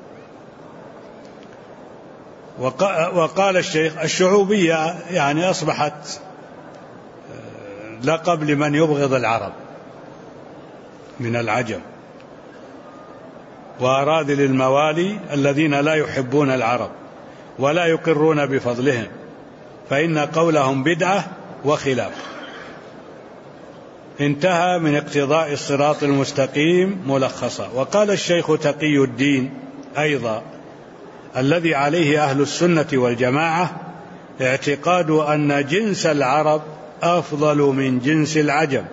وقال الشيخ: الشعوبية يعني أصبحت لقب لمن يبغض العرب من العجم، وأراذل الموالي الذين لا يحبون العرب ولا يقرون بفضلهم، فإن قولهم بدعة وخلاف. انتهى من اقتضاء الصراط المستقيم ملخصا. وقال الشيخ تقي الدين أيضا: الذي عليه أهل السنة والجماعة اعتقاد أن جنس العرب أفضل من جنس العجم،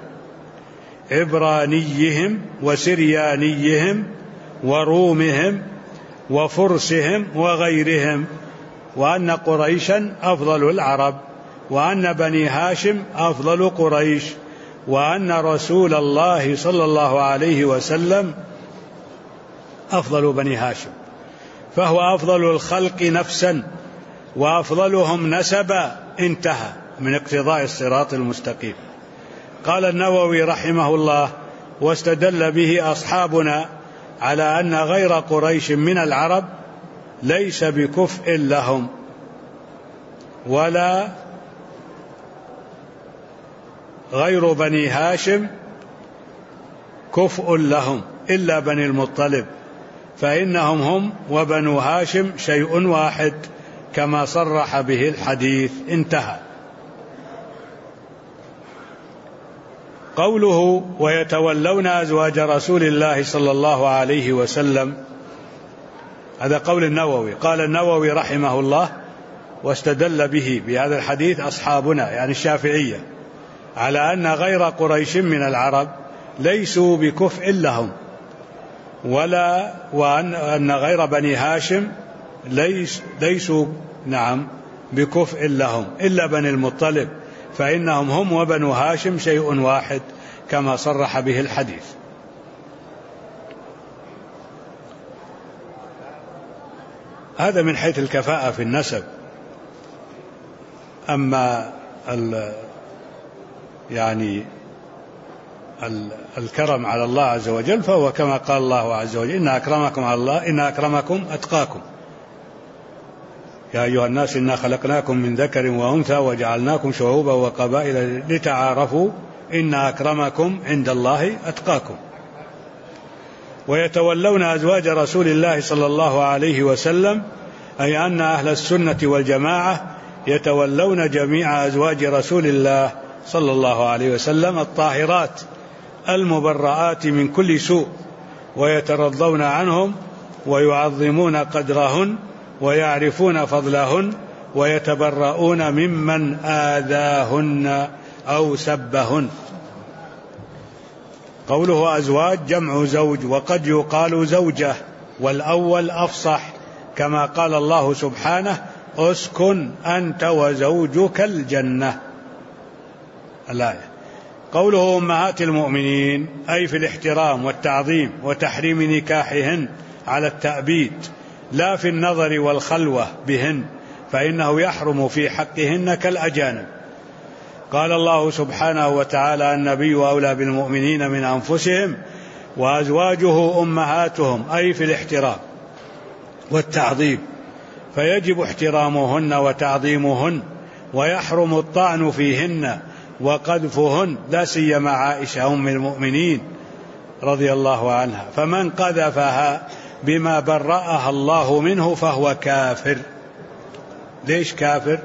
عبرانيهم وسريانيهم ورومهم وفرسهم وغيرهم، وأن قريشا أفضل العرب، وأن بني هاشم أفضل قريش، وأن رسول الله صلى الله عليه وسلم أفضل بني هاشم، فهو أفضل الخلق نفسا وأفضلهم نسبا. انتهى من اقتضاء الصراط المستقيم. قال النووي رحمه الله: واستدل به أصحابنا على أن غير قريش من العرب ليس بكفء لهم، ولا غير بني هاشم كفء لهم إلا بني المطلب، فإنهم هم وبنو هاشم شيء واحد كما صرح به الحديث. انتهى. قوله: ويتولون أزواج رسول الله صلى الله عليه وسلم، هذا قول النووي. قال النووي رحمه الله: واستدل به بهذا الحديث أصحابنا يعني الشافعية على أن غير قريش من العرب ليسوا بكفء لهم، وأن غير بني هاشم ليسوا بكفء لهم إلا بني المطلب، فإنهم هم وبنو هاشم شيء واحد كما صرح به الحديث. هذا من حيث الكفاءة في النسب. أما الكرم على الله عز وجل فهو كما قال الله عز وجل: إن أكرمكم على الله إن أكرمكم أتقاكم، يا أيها الناس إنا خلقناكم من ذكر وأنثى وجعلناكم شعوبا وقبائل لتعارفوا إن أكرمكم عند الله أتقاكم. ويتولون أزواج رسول الله صلى الله عليه وسلم، أي أن أهل السنة والجماعة يتولون جميع أزواج رسول الله صلى الله عليه وسلم الطاهرات المبرآت من كل سوء، ويترضون عنهم ويعظمون قدرهن ويعرفون فضلهن ويتبرؤون ممن آذاهن أو سبهن. قوله أزواج جمع زوج، وقد يقال زوجة، والأول أفصح كما قال الله سبحانه اسكن أنت وزوجك الجنة الآية. قوله أمهات المؤمنين أي في الاحترام والتعظيم وتحريم نكاحهن على التأبيد، لا في النظر والخلوة بهن، فإنه يحرم في حقهن كالأجانب. قال الله سبحانه وتعالى النبي أولى بالمؤمنين من أنفسهم وأزواجه أمهاتهم أي في الاحترام والتعظيم، فيجب احترامهن وتعظيمهن، ويحرم الطعن فيهن وقذفهن، لا سيما عائشة أم المؤمنين رضي الله عنها، فمن قذفها بما برأها الله منه فهو كافر. ليش كافر؟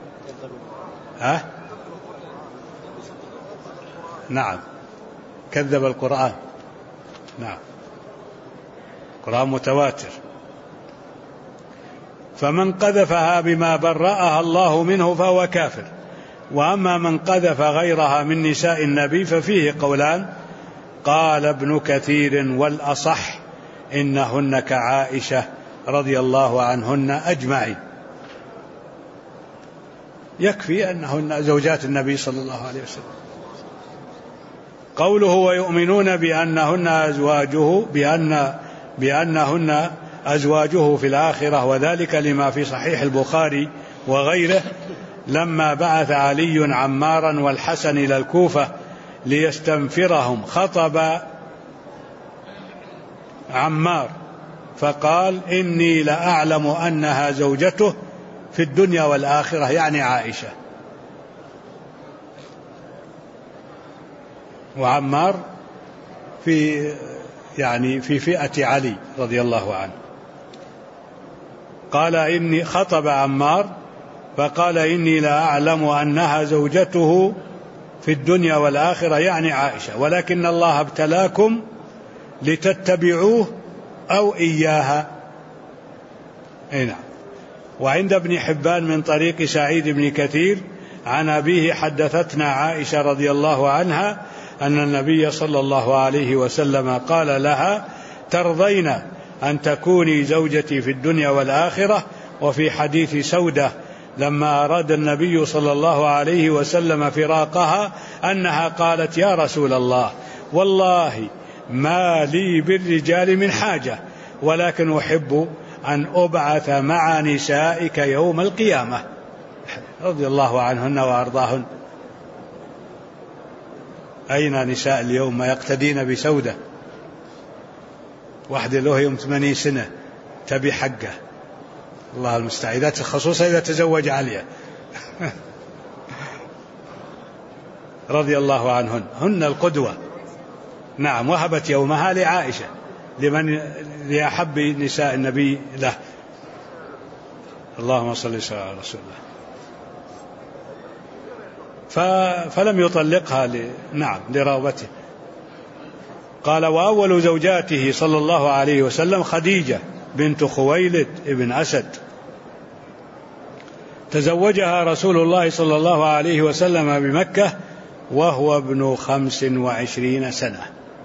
نعم، كذب القرآن. نعم، القرآن متواتر. فمن قذفها بما برأها الله منه فهو كافر. وأما من قذف غيرها من نساء النبي ففيه قولان، قال ابن كثير والأصح إنهن كعائشة رضي الله عنهن أجمعين، يكفي أنهن زوجات النبي صلى الله عليه وسلم. قوله ويؤمنون بأنهن أزواجه في الآخرة، وذلك لما في صحيح البخاري وغيره لما بعث علي عمارا والحسن إلى الكوفة ليستنفرهم خطب عمار فقال إني لأعلم أنها زوجته في الدنيا والآخرة، يعني عائشة. وعمار في فئة علي رضي الله عنه. قال إني خطب عمار فقال إني لا أعلم أنها زوجته في الدنيا والآخرة، يعني عائشة، ولكن الله ابتلاكم لتتبعوه أو إياها. نعم. وعند ابن حبان من طريق سعيد بن كثير عن أبيه حدثتنا عائشة رضي الله عنها أن النبي صلى الله عليه وسلم قال لها ترضين أن تكوني زوجتي في الدنيا والآخرة. وفي حديث سودة لما أراد النبي صلى الله عليه وسلم فراقها أنها قالت يا رسول الله والله ما لي بالرجال من حاجة، ولكن أحب أن أبعث مع نسائك يوم القيامة، رضي الله عنهن وأرضاهن. أين نساء اليوم ما يقتدين بسودة؟ واحدة له يوم 80 سنة تبي حقه، الله المستعان، خصوصا إذا تزوج عليها رضي الله عنهن، هن القدوة. نعم. وهبت يومها لعائشة لأحب نساء النبي له. اللهم صل وسلم على رسول الله. فلم يطلقها لرغبته. قال وأول زوجاته صلى الله عليه وسلم خديجة بنت خويلد ابن أسد، تزوجها رسول الله صلى الله عليه وسلم بمكة وهو ابن 25 سنة،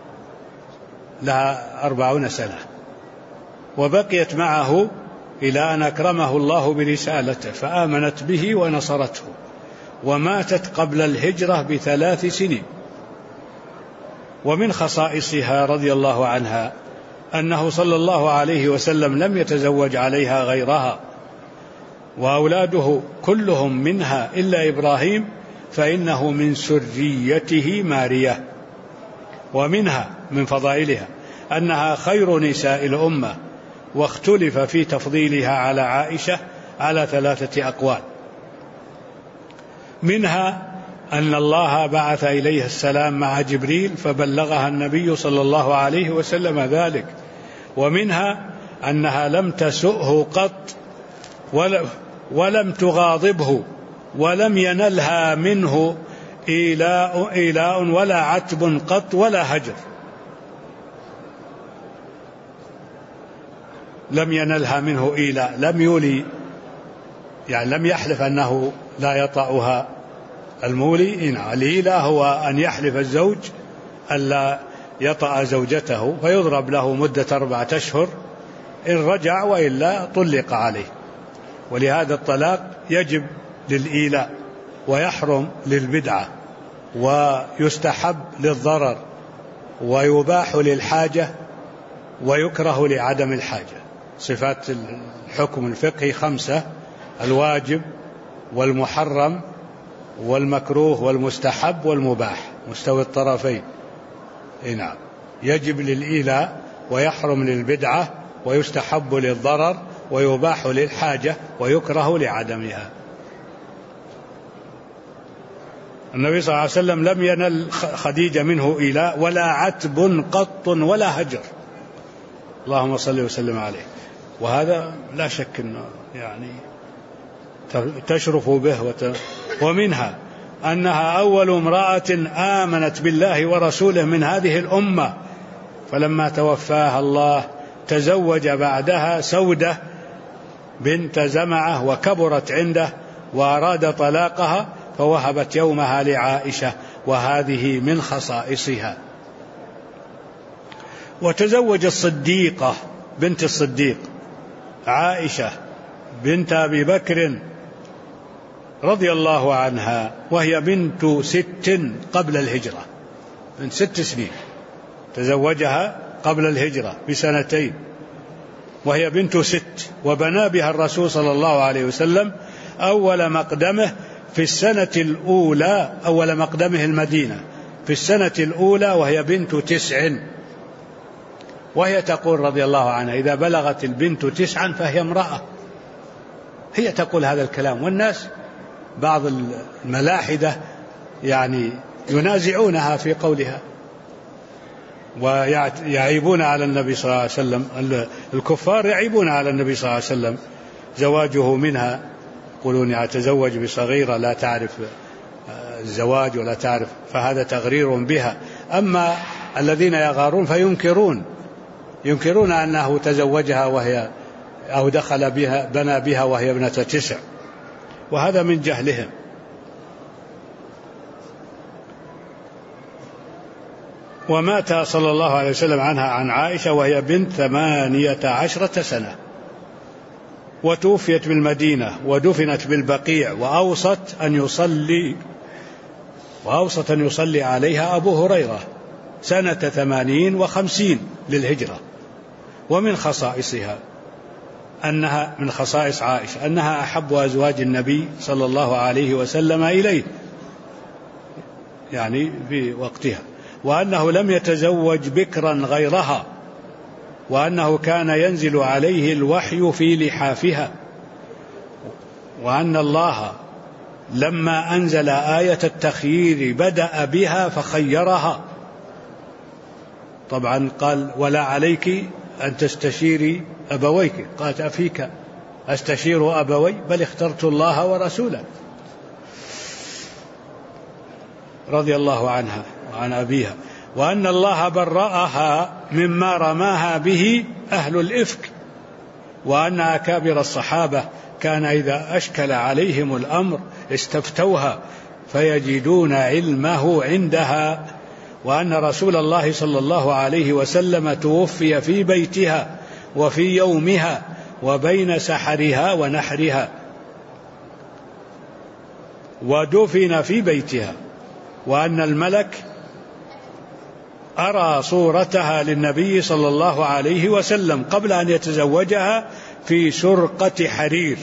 لها 40 سنة، وبقيت معه إلى أن أكرمه الله برسالته فآمنت به ونصرته، وماتت قبل الهجرة ب3 سنين. ومن خصائصها رضي الله عنها أنه صلى الله عليه وسلم لم يتزوج عليها غيرها، وأولاده كلهم منها إلا إبراهيم فإنه من سريته مارية. ومنها من فضائلها أنها خير نساء الأمة، واختلف في تفضيلها على عائشة على 3 أقوال. منها أن الله بعث إليها السلام مع جبريل فبلغها النبي صلى الله عليه وسلم ذلك. ومنها أنها لم تسؤه قط ولم تغاضبه، ولم ينلها منه إيلاء ولا عتب قط ولا هجر، لم ينلها منه إيلاء، لم يولي، يعني لم يحلف أنه لا يطأها. المولي الإيلاء هو أن يحلف الزوج ألا يطأ زوجته فيضرب له مدة 4 أشهر إن رجع وإلا طلق عليه. ولهذا الطلاق يجب للإيلاء ويحرم للبدعة ويستحب للضرر ويباح للحاجة ويكره لعدم الحاجة. صفات الحكم الفقهي 5: الواجب والمحرم والمكروه والمستحب والمباح، مستوي الطرفين. نعم، يجب للإيلاء ويحرم للبدعة ويستحب للضرر ويباح للحاجة ويكره لعدمها. النبي صلى الله عليه وسلم لم ينل خديجة منه إيلاء ولا عتب قط ولا هجر، اللهم صل وسلم عليه. وهذا لا شك أنه يعني تشرف به. ومنها أنها أول امرأة آمنت بالله ورسوله من هذه الأمة، فلما توفاها الله تزوج بعدها سودة بنت زمعة وكبرت عنده وأراد طلاقها فوهبت يومها لعائشة، وهذه من خصائصها. وتزوج الصديقة بنت الصديق عائشة بنت أبي بكر رضي الله عنها، وهي بنت 6 قبل الهجرة، من 6 سنين، تزوجها قبل الهجرة ب2 وهي بنت 6، وبنى بها الرسول صلى الله عليه وسلم أول مقدمه في السنة الأولى، أول مقدمه المدينة في السنة الأولى وهي بنت 9. وهي تقول رضي الله عنها: إذا بلغت البنت 9 فهي امرأة. هي تقول هذا الكلام، والناس بعض الملاحدة يعني ينازعونها في قولها ويعيبون على النبي صلى الله عليه وسلم. الكفار يعيبون على النبي صلى الله عليه وسلم زواجه منها، يقولون يتزوج بصغيرة لا تعرف الزواج ولا تعرف، فهذا تغرير بها. أما الذين يغارون فينكرون أنه تزوجها وهي أو دخل بها بنى بها وهي ابنة 9، وهذا من جهلهم. ومات صلى الله عليه وسلم عنها عن عائشة وهي بنت 18 سنة، وتوفيت بالمدينة ودفنت بالبقيع، وأوصت أن يصلي عليها أبو هريرة سنة 80 و50 للهجرة. ومن خصائصها أنها من خصائص عائشة أنها أحب أزواج النبي صلى الله عليه وسلم إليه، يعني في وقتها، وأنه لم يتزوج بكرا غيرها، وأنه كان ينزل عليه الوحي في لحافها، وأن الله لما أنزل آية التخيير بدأ بها فخيرها. طبعا قال: ولا عليك أن تستشيري أبويك، قالت: أفيك أستشير أبوي؟ بل اخترت الله ورسوله، رضي الله عنها وعن أبيها. وأن الله برأها مما رماها به أهل الإفك، وأن أكابر الصحابة كان إذا أشكل عليهم الأمر استفتوها فيجدون علمه عندها. وأن رسول الله صلى الله عليه وسلم توفي في بيتها وفي يومها وبين سحرها ونحرها، ودفن في بيتها. وأن الملك أرى صورتها للنبي صلى الله عليه وسلم قبل أن يتزوجها في سرقة حرير.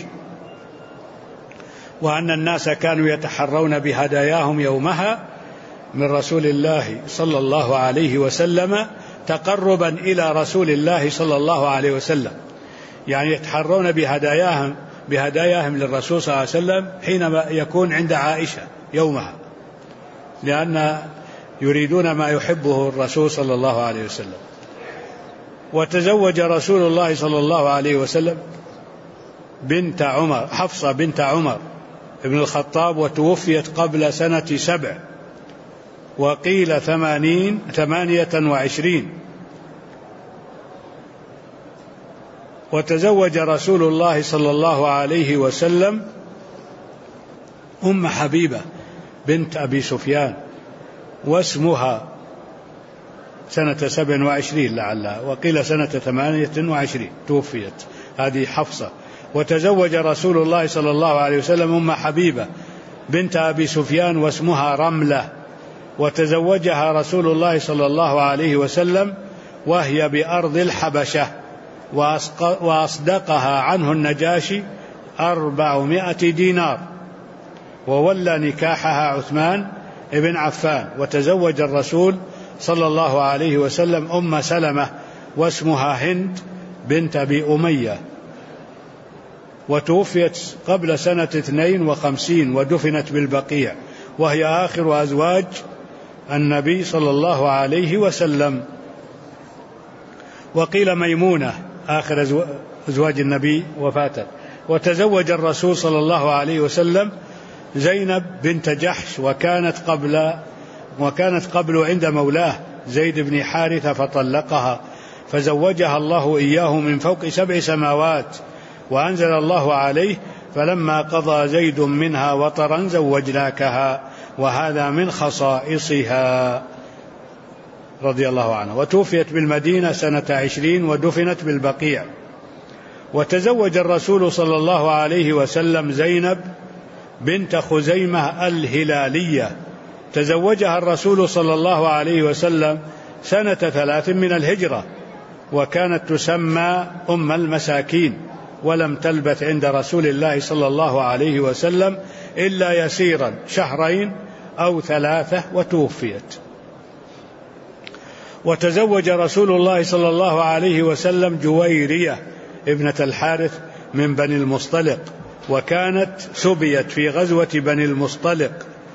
وأن الناس كانوا يتحرون بهداياهم يومها من رسول الله صلى الله عليه وسلم تقربا إلى رسول الله صلى الله عليه وسلم، يعني يتحرون بهداياهم للرسول صلى الله عليه وسلم حينما يكون عند عائشة يومها، لأن يريدون ما يحبه الرسول صلى الله عليه وسلم. وتزوج رسول الله صلى الله عليه وسلم بنت عمر، حفصة بنت عمر ابن الخطاب، وتوفيت قبل سنة 7 وقيل 28. وتزوج رسول الله صلى الله عليه وسلم أم حبيبة بنت أبي سفيان، واسمها سنة 27 لعلها، وقيل سنة 28 توفيت هذه حفصة. وتزوج رسول الله صلى الله عليه وسلم أم حبيبة بنت أبي سفيان واسمها رملة، وتزوجها رسول الله صلى الله عليه وسلم وهي بأرض الحبشة، وأصدقها عنه النجاشي 400 دينار، وولى نكاحها عثمان بن عفان. وتزوج الرسول صلى الله عليه وسلم أم سلمة واسمها هند بنت أبي أمية، وتوفيت قبل سنة 52 ودفنت بالبقيع، وهي آخر أزواج النبي صلى الله عليه وسلم. وقيل ميمونة آخر أزواج النبي وفاته. وتزوج الرسول صلى الله عليه وسلم زينب بنت جحش، وكانت قبل عند مولاه زيد بن حارثة فطلقها، فزوجها الله إياه من فوق 7 سماوات، وأنزل الله عليه: فلما قضى زيد منها وطرا زوجناكها، وهذا من خصائصها رضي الله عنها. وتوفيت بالمدينة سنة 20 ودفنت بالبقيع. وتزوج الرسول صلى الله عليه وسلم زينب بنت خزيمة الهلالية، تزوجها الرسول صلى الله عليه وسلم سنة 3 من الهجرة، وكانت تسمى أم المساكين، ولم تلبث عند رسول الله صلى الله عليه وسلم إلا يسيرا 2 أو 3 وتوفيت. وتزوج رسول الله صلى الله عليه وسلم جويرية ابنة الحارث من بني المصطلق، وكانت سبيت في غزوة بني المصطلق،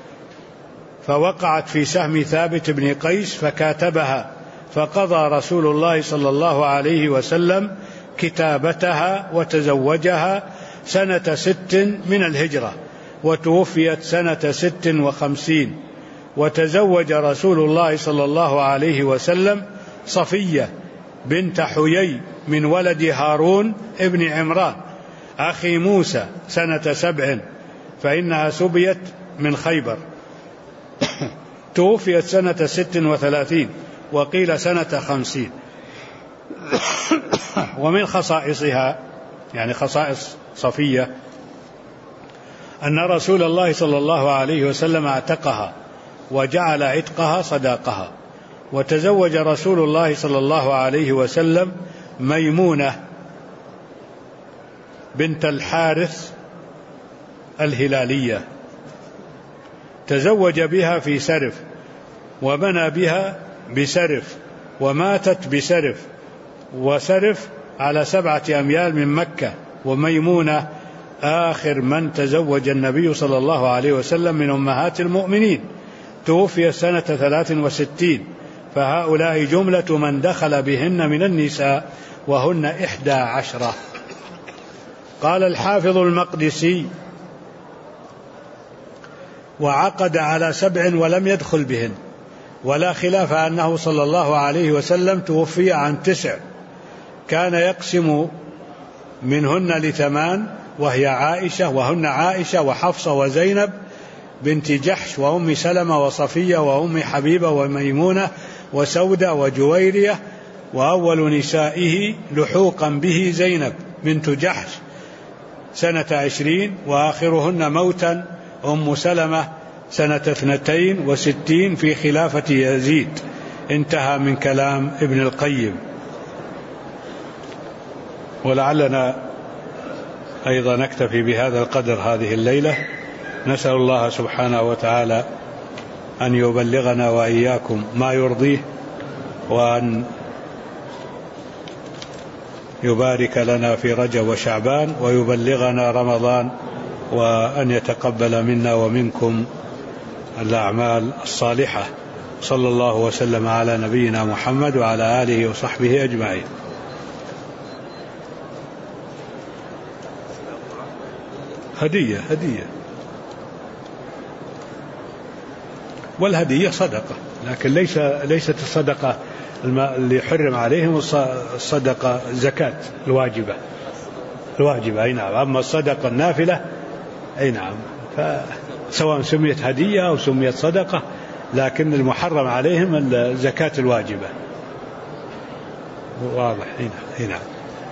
فوقعت في سهم ثابت بن قيس فكاتبها، فقضى رسول الله صلى الله عليه وسلم كتابتها وتزوجها سنة 6 من الهجرة، وتوفيت سنة 56. وتزوج رسول الله صلى الله عليه وسلم صفية بنت حيي من ولد هارون ابن عمران أخي موسى سنة 7، فإنها سبيت من خيبر. توفيت سنة 36 وقيل سنة 50. ومن خصائصها يعني خصائص صفية أن رسول الله صلى الله عليه وسلم اعتقها وجعل عتقها صداقها. وتزوج رسول الله صلى الله عليه وسلم ميمونة بنت الحارث الهلالية، تزوج بها في سرف، وبنى بها بسرف، وماتت بسرف، وسرف على 7 أميال من مكة. وميمونة آخر من تزوج النبي صلى الله عليه وسلم من أمهات المؤمنين، توفي سنة 63. فهؤلاء جملة من دخل بهن من النساء، وهن 11. قال الحافظ المقدسي: وعقد على 7 ولم يدخل بهن، ولا خلاف أنه صلى الله عليه وسلم توفي عن 9، كان يقسم منهن ل8، وهن عائشة وحفصة وزينب بنت جحش وأم سلمة وصفية وأم حبيبة وميمونة وسودة وجويرية، وأول نسائه لحوقا به زينب بنت جحش سنة 20، وآخرهن موتا أم سلمة سنة 62 في خلافة يزيد. انتهى من كلام ابن القيم. ولعلنا أيضا نكتفي بهذا القدر هذه الليلة. نسأل الله سبحانه وتعالى أن يبلغنا وإياكم ما يرضيه، وأن يبارك لنا في رجب وشعبان، ويبلغنا رمضان، وأن يتقبل منا ومنكم الأعمال الصالحة. صلى الله وسلم على نبينا محمد وعلى آله وصحبه أجمعين. هدية والهدية صدقة، لكن ليست الصدقة اللي يحرم عليهم الصدقة الزكاة الواجبة أي نعم. أما الصدقة النافلة أي نعم، فسواء سميت هدية أو سميت صدقة لكن المحرم عليهم الزكاة الواجبة. واضح. هنا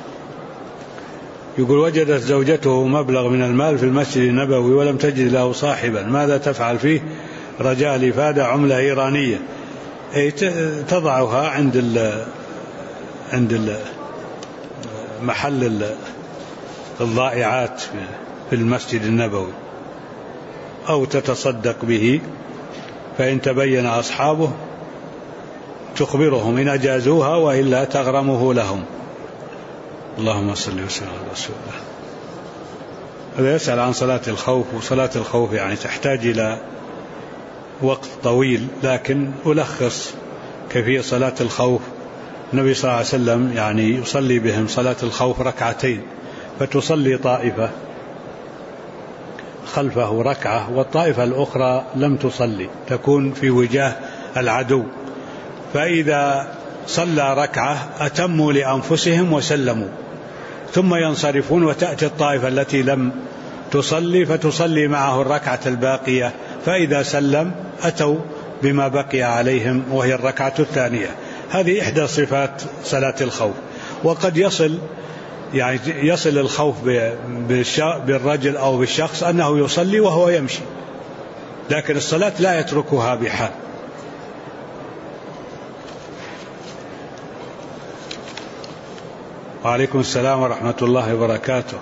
يقول وجدت زوجته مبلغ من المال في المسجد النبوي ولم تجد له صاحبا، ماذا تفعل فيه رجاء الإفادة؟ عملة إيرانية، تضعها عند محل الضائعات في المسجد النبوي، أو تتصدق به، فإن تبين أصحابه تخبرهم إن أجازوها وإلا تغرمه لهم. اللهم صل وسلم على رسول الله. هذا يسأل عن صلاة الخوف، وصلاة الخوف يعني تحتاج إلى وقت طويل، لكن ألخص كيفية صلاة الخوف. النبي صلى الله عليه وسلم يعني يصلي بهم صلاة الخوف ركعتين، فتصلي طائفة خلفه ركعة، والطائفة الأخرى لم تصلي، تكون في وجاه العدو، فإذا صلى ركعة أتموا لأنفسهم وسلموا، ثم ينصرفون وتأتي الطائفة التي لم تصلي فتصلي معه الركعة الباقية، فإذا سلم أتوا بما بقي عليهم وهي الركعة الثانية. هذه إحدى صفات صلاة الخوف. وقد يصل الخوف بالرجل أو بالشخص أنه يصلي وهو يمشي، لكن الصلاة لا يتركها بحال. وعليكم السلام ورحمة الله وبركاته.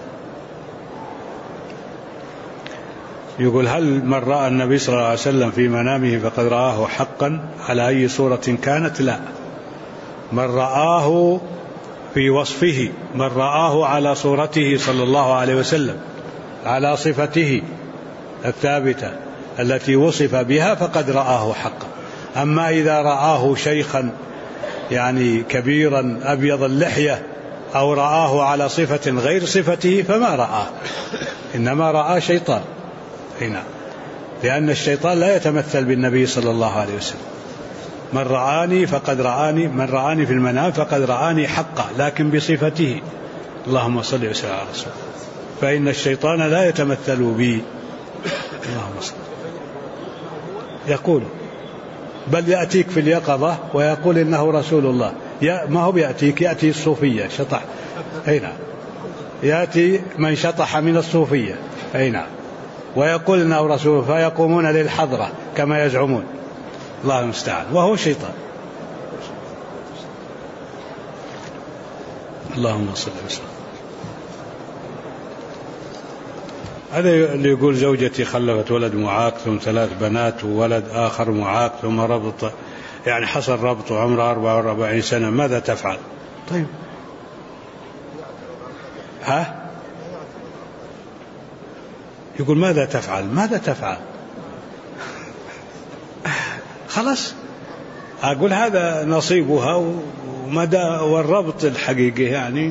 يقول هل من رأى النبي صلى الله عليه وسلم في منامه فقد رآه حقا على أي صورة كانت؟ لا، من رآه في وصفه، من رآه على صورته صلى الله عليه وسلم، على صفته الثابتة التي وصف بها فقد رآه حقا. أما إذا رآه شيخا يعني كبيرا أبيض اللحية أو رآه على صفة غير صفته فما رآه، إنما رأى شيطان. هنا لأن الشيطان لا يتمثل بالنبي صلى الله عليه وسلم. من رآني فقد رآني، من رآني في المنام فقد رآني حقا، لكن بصفته. اللهم صل وسلم على رسول الله. فإن الشيطان لا يتمثل بي. اللهم صل. يقول بل يأتيك في اليقظة ويقول إنه رسول الله. ما هو يأتيك، يأتي الصوفية شطح. هنا يأتي من شطح من الصوفية، هنا ويقول إنه رسول، فيقومون للحضرة كما يزعمون. الله المستعان، وهو شيطان. اللهم صل وسلم. هذا اللي يقول زوجتي خلفت ولد معاق ثم 3 بنات وولد آخر معاق ثم ربط، يعني حصل ربط وعمره 44 سنة، ماذا تفعل؟ طيب يقول ماذا تفعل؟ ماذا تفعل؟ خلاص أقول هذا نصيبها، ومدى والربط الحقيقي يعني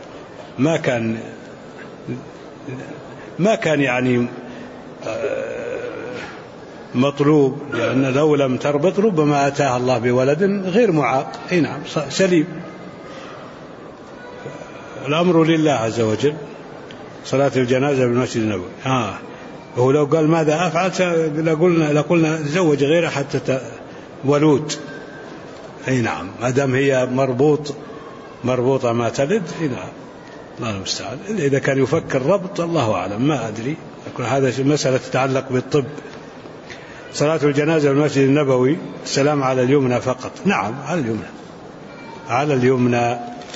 ما كان يعني مطلوب، لأن لو لم تربط ربما أتاها الله بولد غير معاق. نعم سليم. الأمر لله عز وجل. صلاة الجنازة بالمسجد النبوي. هو لو قال ماذا أفعل لقلنا زوج غيره حتى ولود. نعم ما دام هي مربوطة ما تلد. نعم الله المستعان. إذا كان يفكر ربط الله أعلم، ما أدري. هذا مسألة تتعلق بالطب. صلاة الجنازة بالمسجد النبوي السلام على اليمنى فقط. نعم على اليمنى،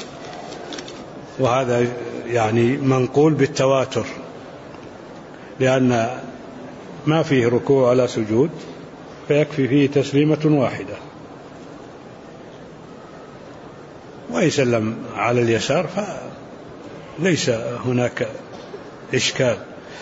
وهذا يعني منقول بالتواتر، لأن ما فيه ركوع ولا سجود، فيكفي فيه تسليمة واحدة، ويسلم على اليسار فليس هناك إشكال.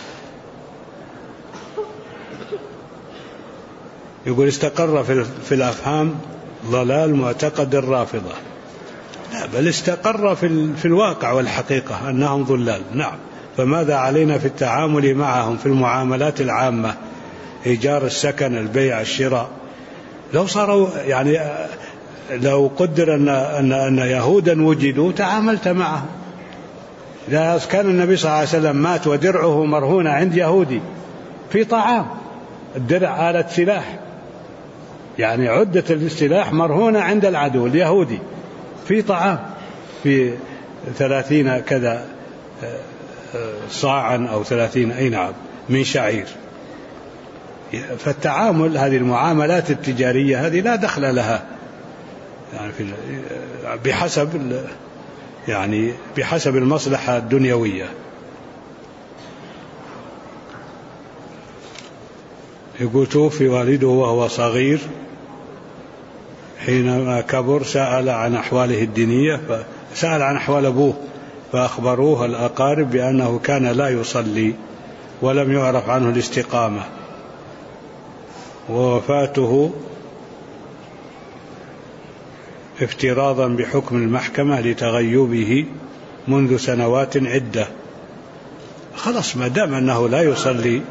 يقول استقر في الأفهام معتقد الرافضة. لا، بل استقر في الواقع والحقيقة أنهم ضلال. نعم. فماذا علينا في التعامل معهم في المعاملات العامة، إيجار السكن، البيع، الشراء؟ لو صاروا يعني لو قدر أن يهودا وجدوا تعاملت معهم. إذا كان النبي صلى الله عليه وسلم مات ودرعه مرهونة عند يهودي في طعام، الدرع آلة سلاح، يعني عدة السلاح مرهونة عند العدو اليهودي، في طعام في 30 كذا صاعا أو 30 أي نعم من شعير. فالتعامل، هذه المعاملات التجارية هذه لا دخل لها يعني بحسب المصلحة الدنيوية. يقول توفي والده وهو صغير، حينما كبر سأل عن أحواله الدينية، فسأل عن أحوال أبوه فأخبروه الأقارب بأنه كان لا يصلي ولم يعرف عنه الاستقامة، ووفاته افتراضا بحكم المحكمة لتغيبه منذ سنوات عدة. خلاص ما دام أنه لا يصلي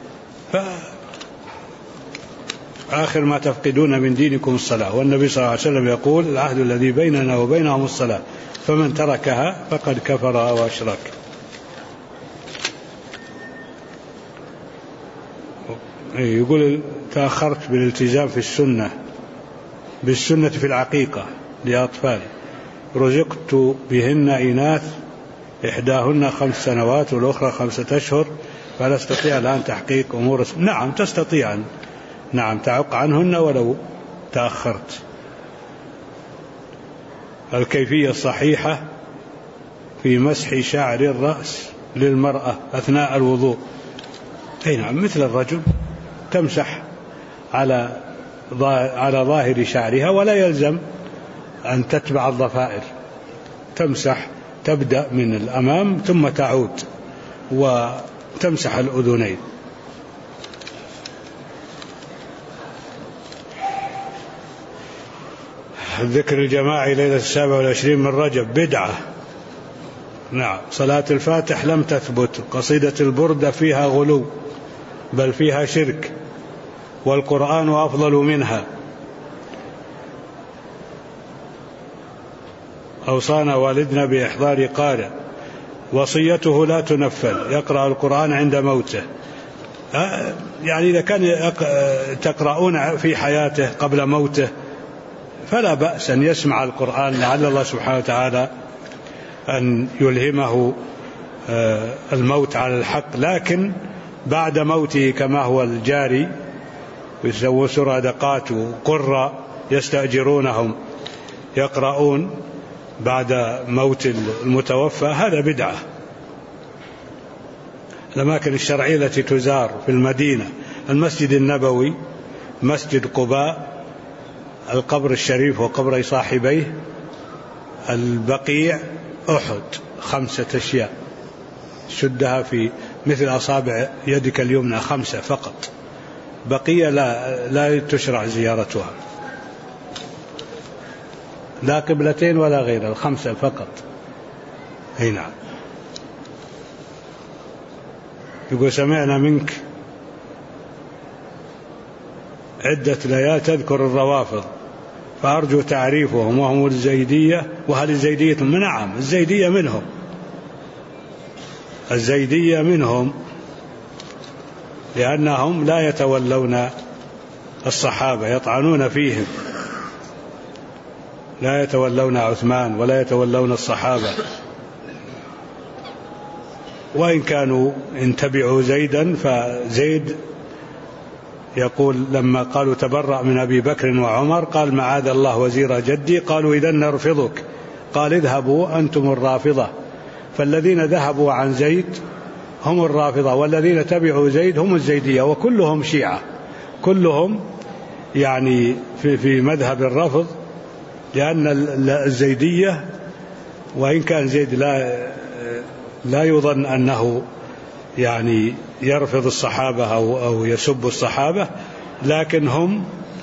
فآخر ما تفقدون من دينكم الصلاة، والنبي صلى الله عليه وسلم يقول العهد الذي بيننا وبينهم الصلاة، فمن تركها فقد كفر أو أشرك. يقول تأخرت بالالتزام في بالسنة في العقيقة لأطفالي، رزقت بهن إناث إحداهن 5 سنوات والأخرى 5 أشهر، فلا أستطيع الآن تحقيق أمور. نعم تستطيع، نعم تعق عنهن ولو تأخرت. الكيفية الصحيحة في مسح شعر الرأس للمرأة أثناء الوضوء. أي نعم مثل الرجل، تمسح على ظاهر شعرها ولا يلزم أن تتبع الضفائر، تمسح، تبدأ من الأمام ثم تعود وتمسح الأذنين. الذكر الجماعي ليلة 27 من رجب بدعة. نعم. صلاة الفاتح لم تثبت. قصيدة البردة فيها غلو بل فيها شرك، والقرآن أفضل منها. أوصانا والدنا بإحضار قارئ، وصيته لا تنفذ، يقرأ القرآن عند موته. يعني إذا كان تقرؤون في حياته قبل موته فلا بأس أن يسمع القرآن، لعل الله سبحانه وتعالى أن يلهمه الموت على الحق. لكن بعد موته كما هو الجاري، يسووا سرادقات وقراء يستأجرونهم يقرؤون بعد موت المتوفى، هذا بدعة. الأماكن الشرعية التي تزار في المدينة: المسجد النبوي، مسجد قباء، القبر الشريف وقبر صاحبيه، البقيع، أحد. 5 أشياء شدها في مثل أصابع يدك اليمنى، 5 فقط. بقية لا تشرع زيارتها، لا قبلتين ولا غير، 5 فقط. أي نعم. يقول سمعنا منك عدة ليالي تذكر الروافض، فأرجو تعريفهم، وهم الزيدية، وهل الزيدية؟ نعم الزيدية منهم، الزيدية منهم، لأنهم لا يتولون الصحابة، يطعنون فيهم، لا يتولون عثمان ولا يتولون الصحابة، وإن كانوا إن تبعوا زيدا، فزيد يقول لما قالوا تبرأ من أبي بكر وعمر قال معاذ الله وزير جدي، قالوا إذن نرفضك، قال اذهبوا أنتم الرافضة. فالذين ذهبوا عن زيد هم الرافضة، والذين تبعوا زيد هم الزيدية، وكلهم شيعة، كلهم يعني في مذهب الرفض، لأن الزيدية وإن كان زيد لا يظن أنه يعني يرفض الصحابة أو يسب الصحابة، لكن هم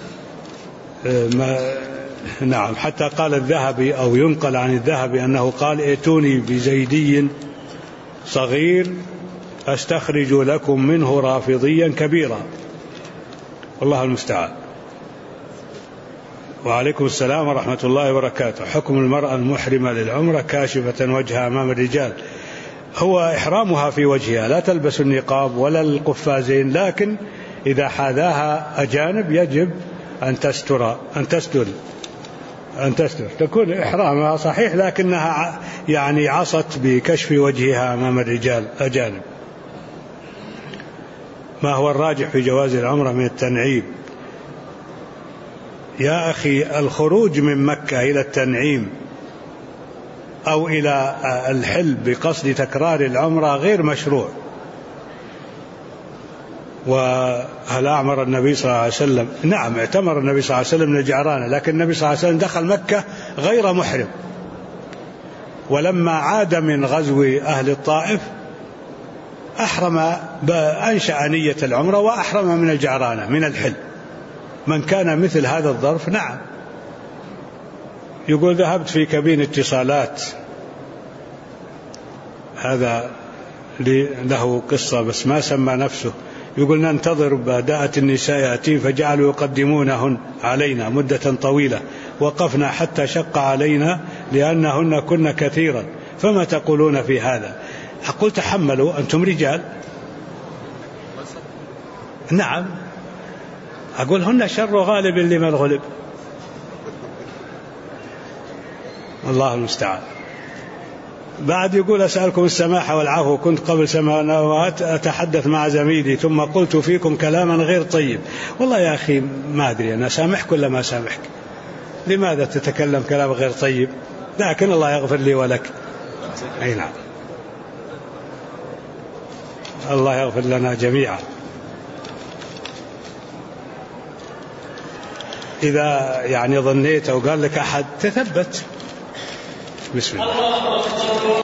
نعم. حتى قال الذهبي أو ينقل عن الذهبي أنه قال ائتوني بزيدي صغير أستخرج لكم منه رافضيا كبيرا، والله المستعان. وعليكم السلام ورحمة الله وبركاته. حكم المرأة المحرمة للعمرة كاشفة وجهها أمام الرجال؟ هو إحرامها في وجهها، لا تلبس النقاب ولا القفازين، لكن إذا حاذاها أجانب يجب أن تستر تكون إحرامها صحيح، لكنها يعني عصت بكشف وجهها أمام الرجال أجانب. ما هو الراجح في جواز العمرة من التنعيم؟ يا أخي، الخروج من مكة إلى التنعيم أو إلى الحل بقصد تكرار العمرة غير مشروع. وهل أعمر النبي صلى الله عليه وسلم؟ نعم، اعتمر النبي صلى الله عليه وسلم من الجعرانة، لكن النبي صلى الله عليه وسلم دخل مكة غير محرم، ولما عاد من غزو أهل الطائف أحرم أنشأ نية العمرة وأحرم من الجعرانة من الحل. من كان مثل هذا الظرف نعم. يقول ذهبت في كابين اتصالات، هذا له قصة بس ما سمى نفسه، يقول ننتظر بدأت النساء يأتين فجعلوا يقدمونهن علينا مدة طويلة، وقفنا حتى شق علينا لأنهن كن كثيرا، فما تقولون في هذا؟ أقول تحملوا، أنتم رجال. نعم، أقول هن شر غالب لمن غلب. الله المستعان. بعد يقول أسألكم السماحة والعفو، كنت قبل سنوات أتحدث مع زميلي ثم قلت فيكم كلاما غير طيب. والله يا أخي ما أدري أنا سامحك ولا ما سامحك، لماذا تتكلم كلام غير طيب؟ لكن الله يغفر لي ولك. أي نعم، الله يغفر لنا جميعا. إذا يعني ظنيت أو قال لك أحد تثبت. بسم الله.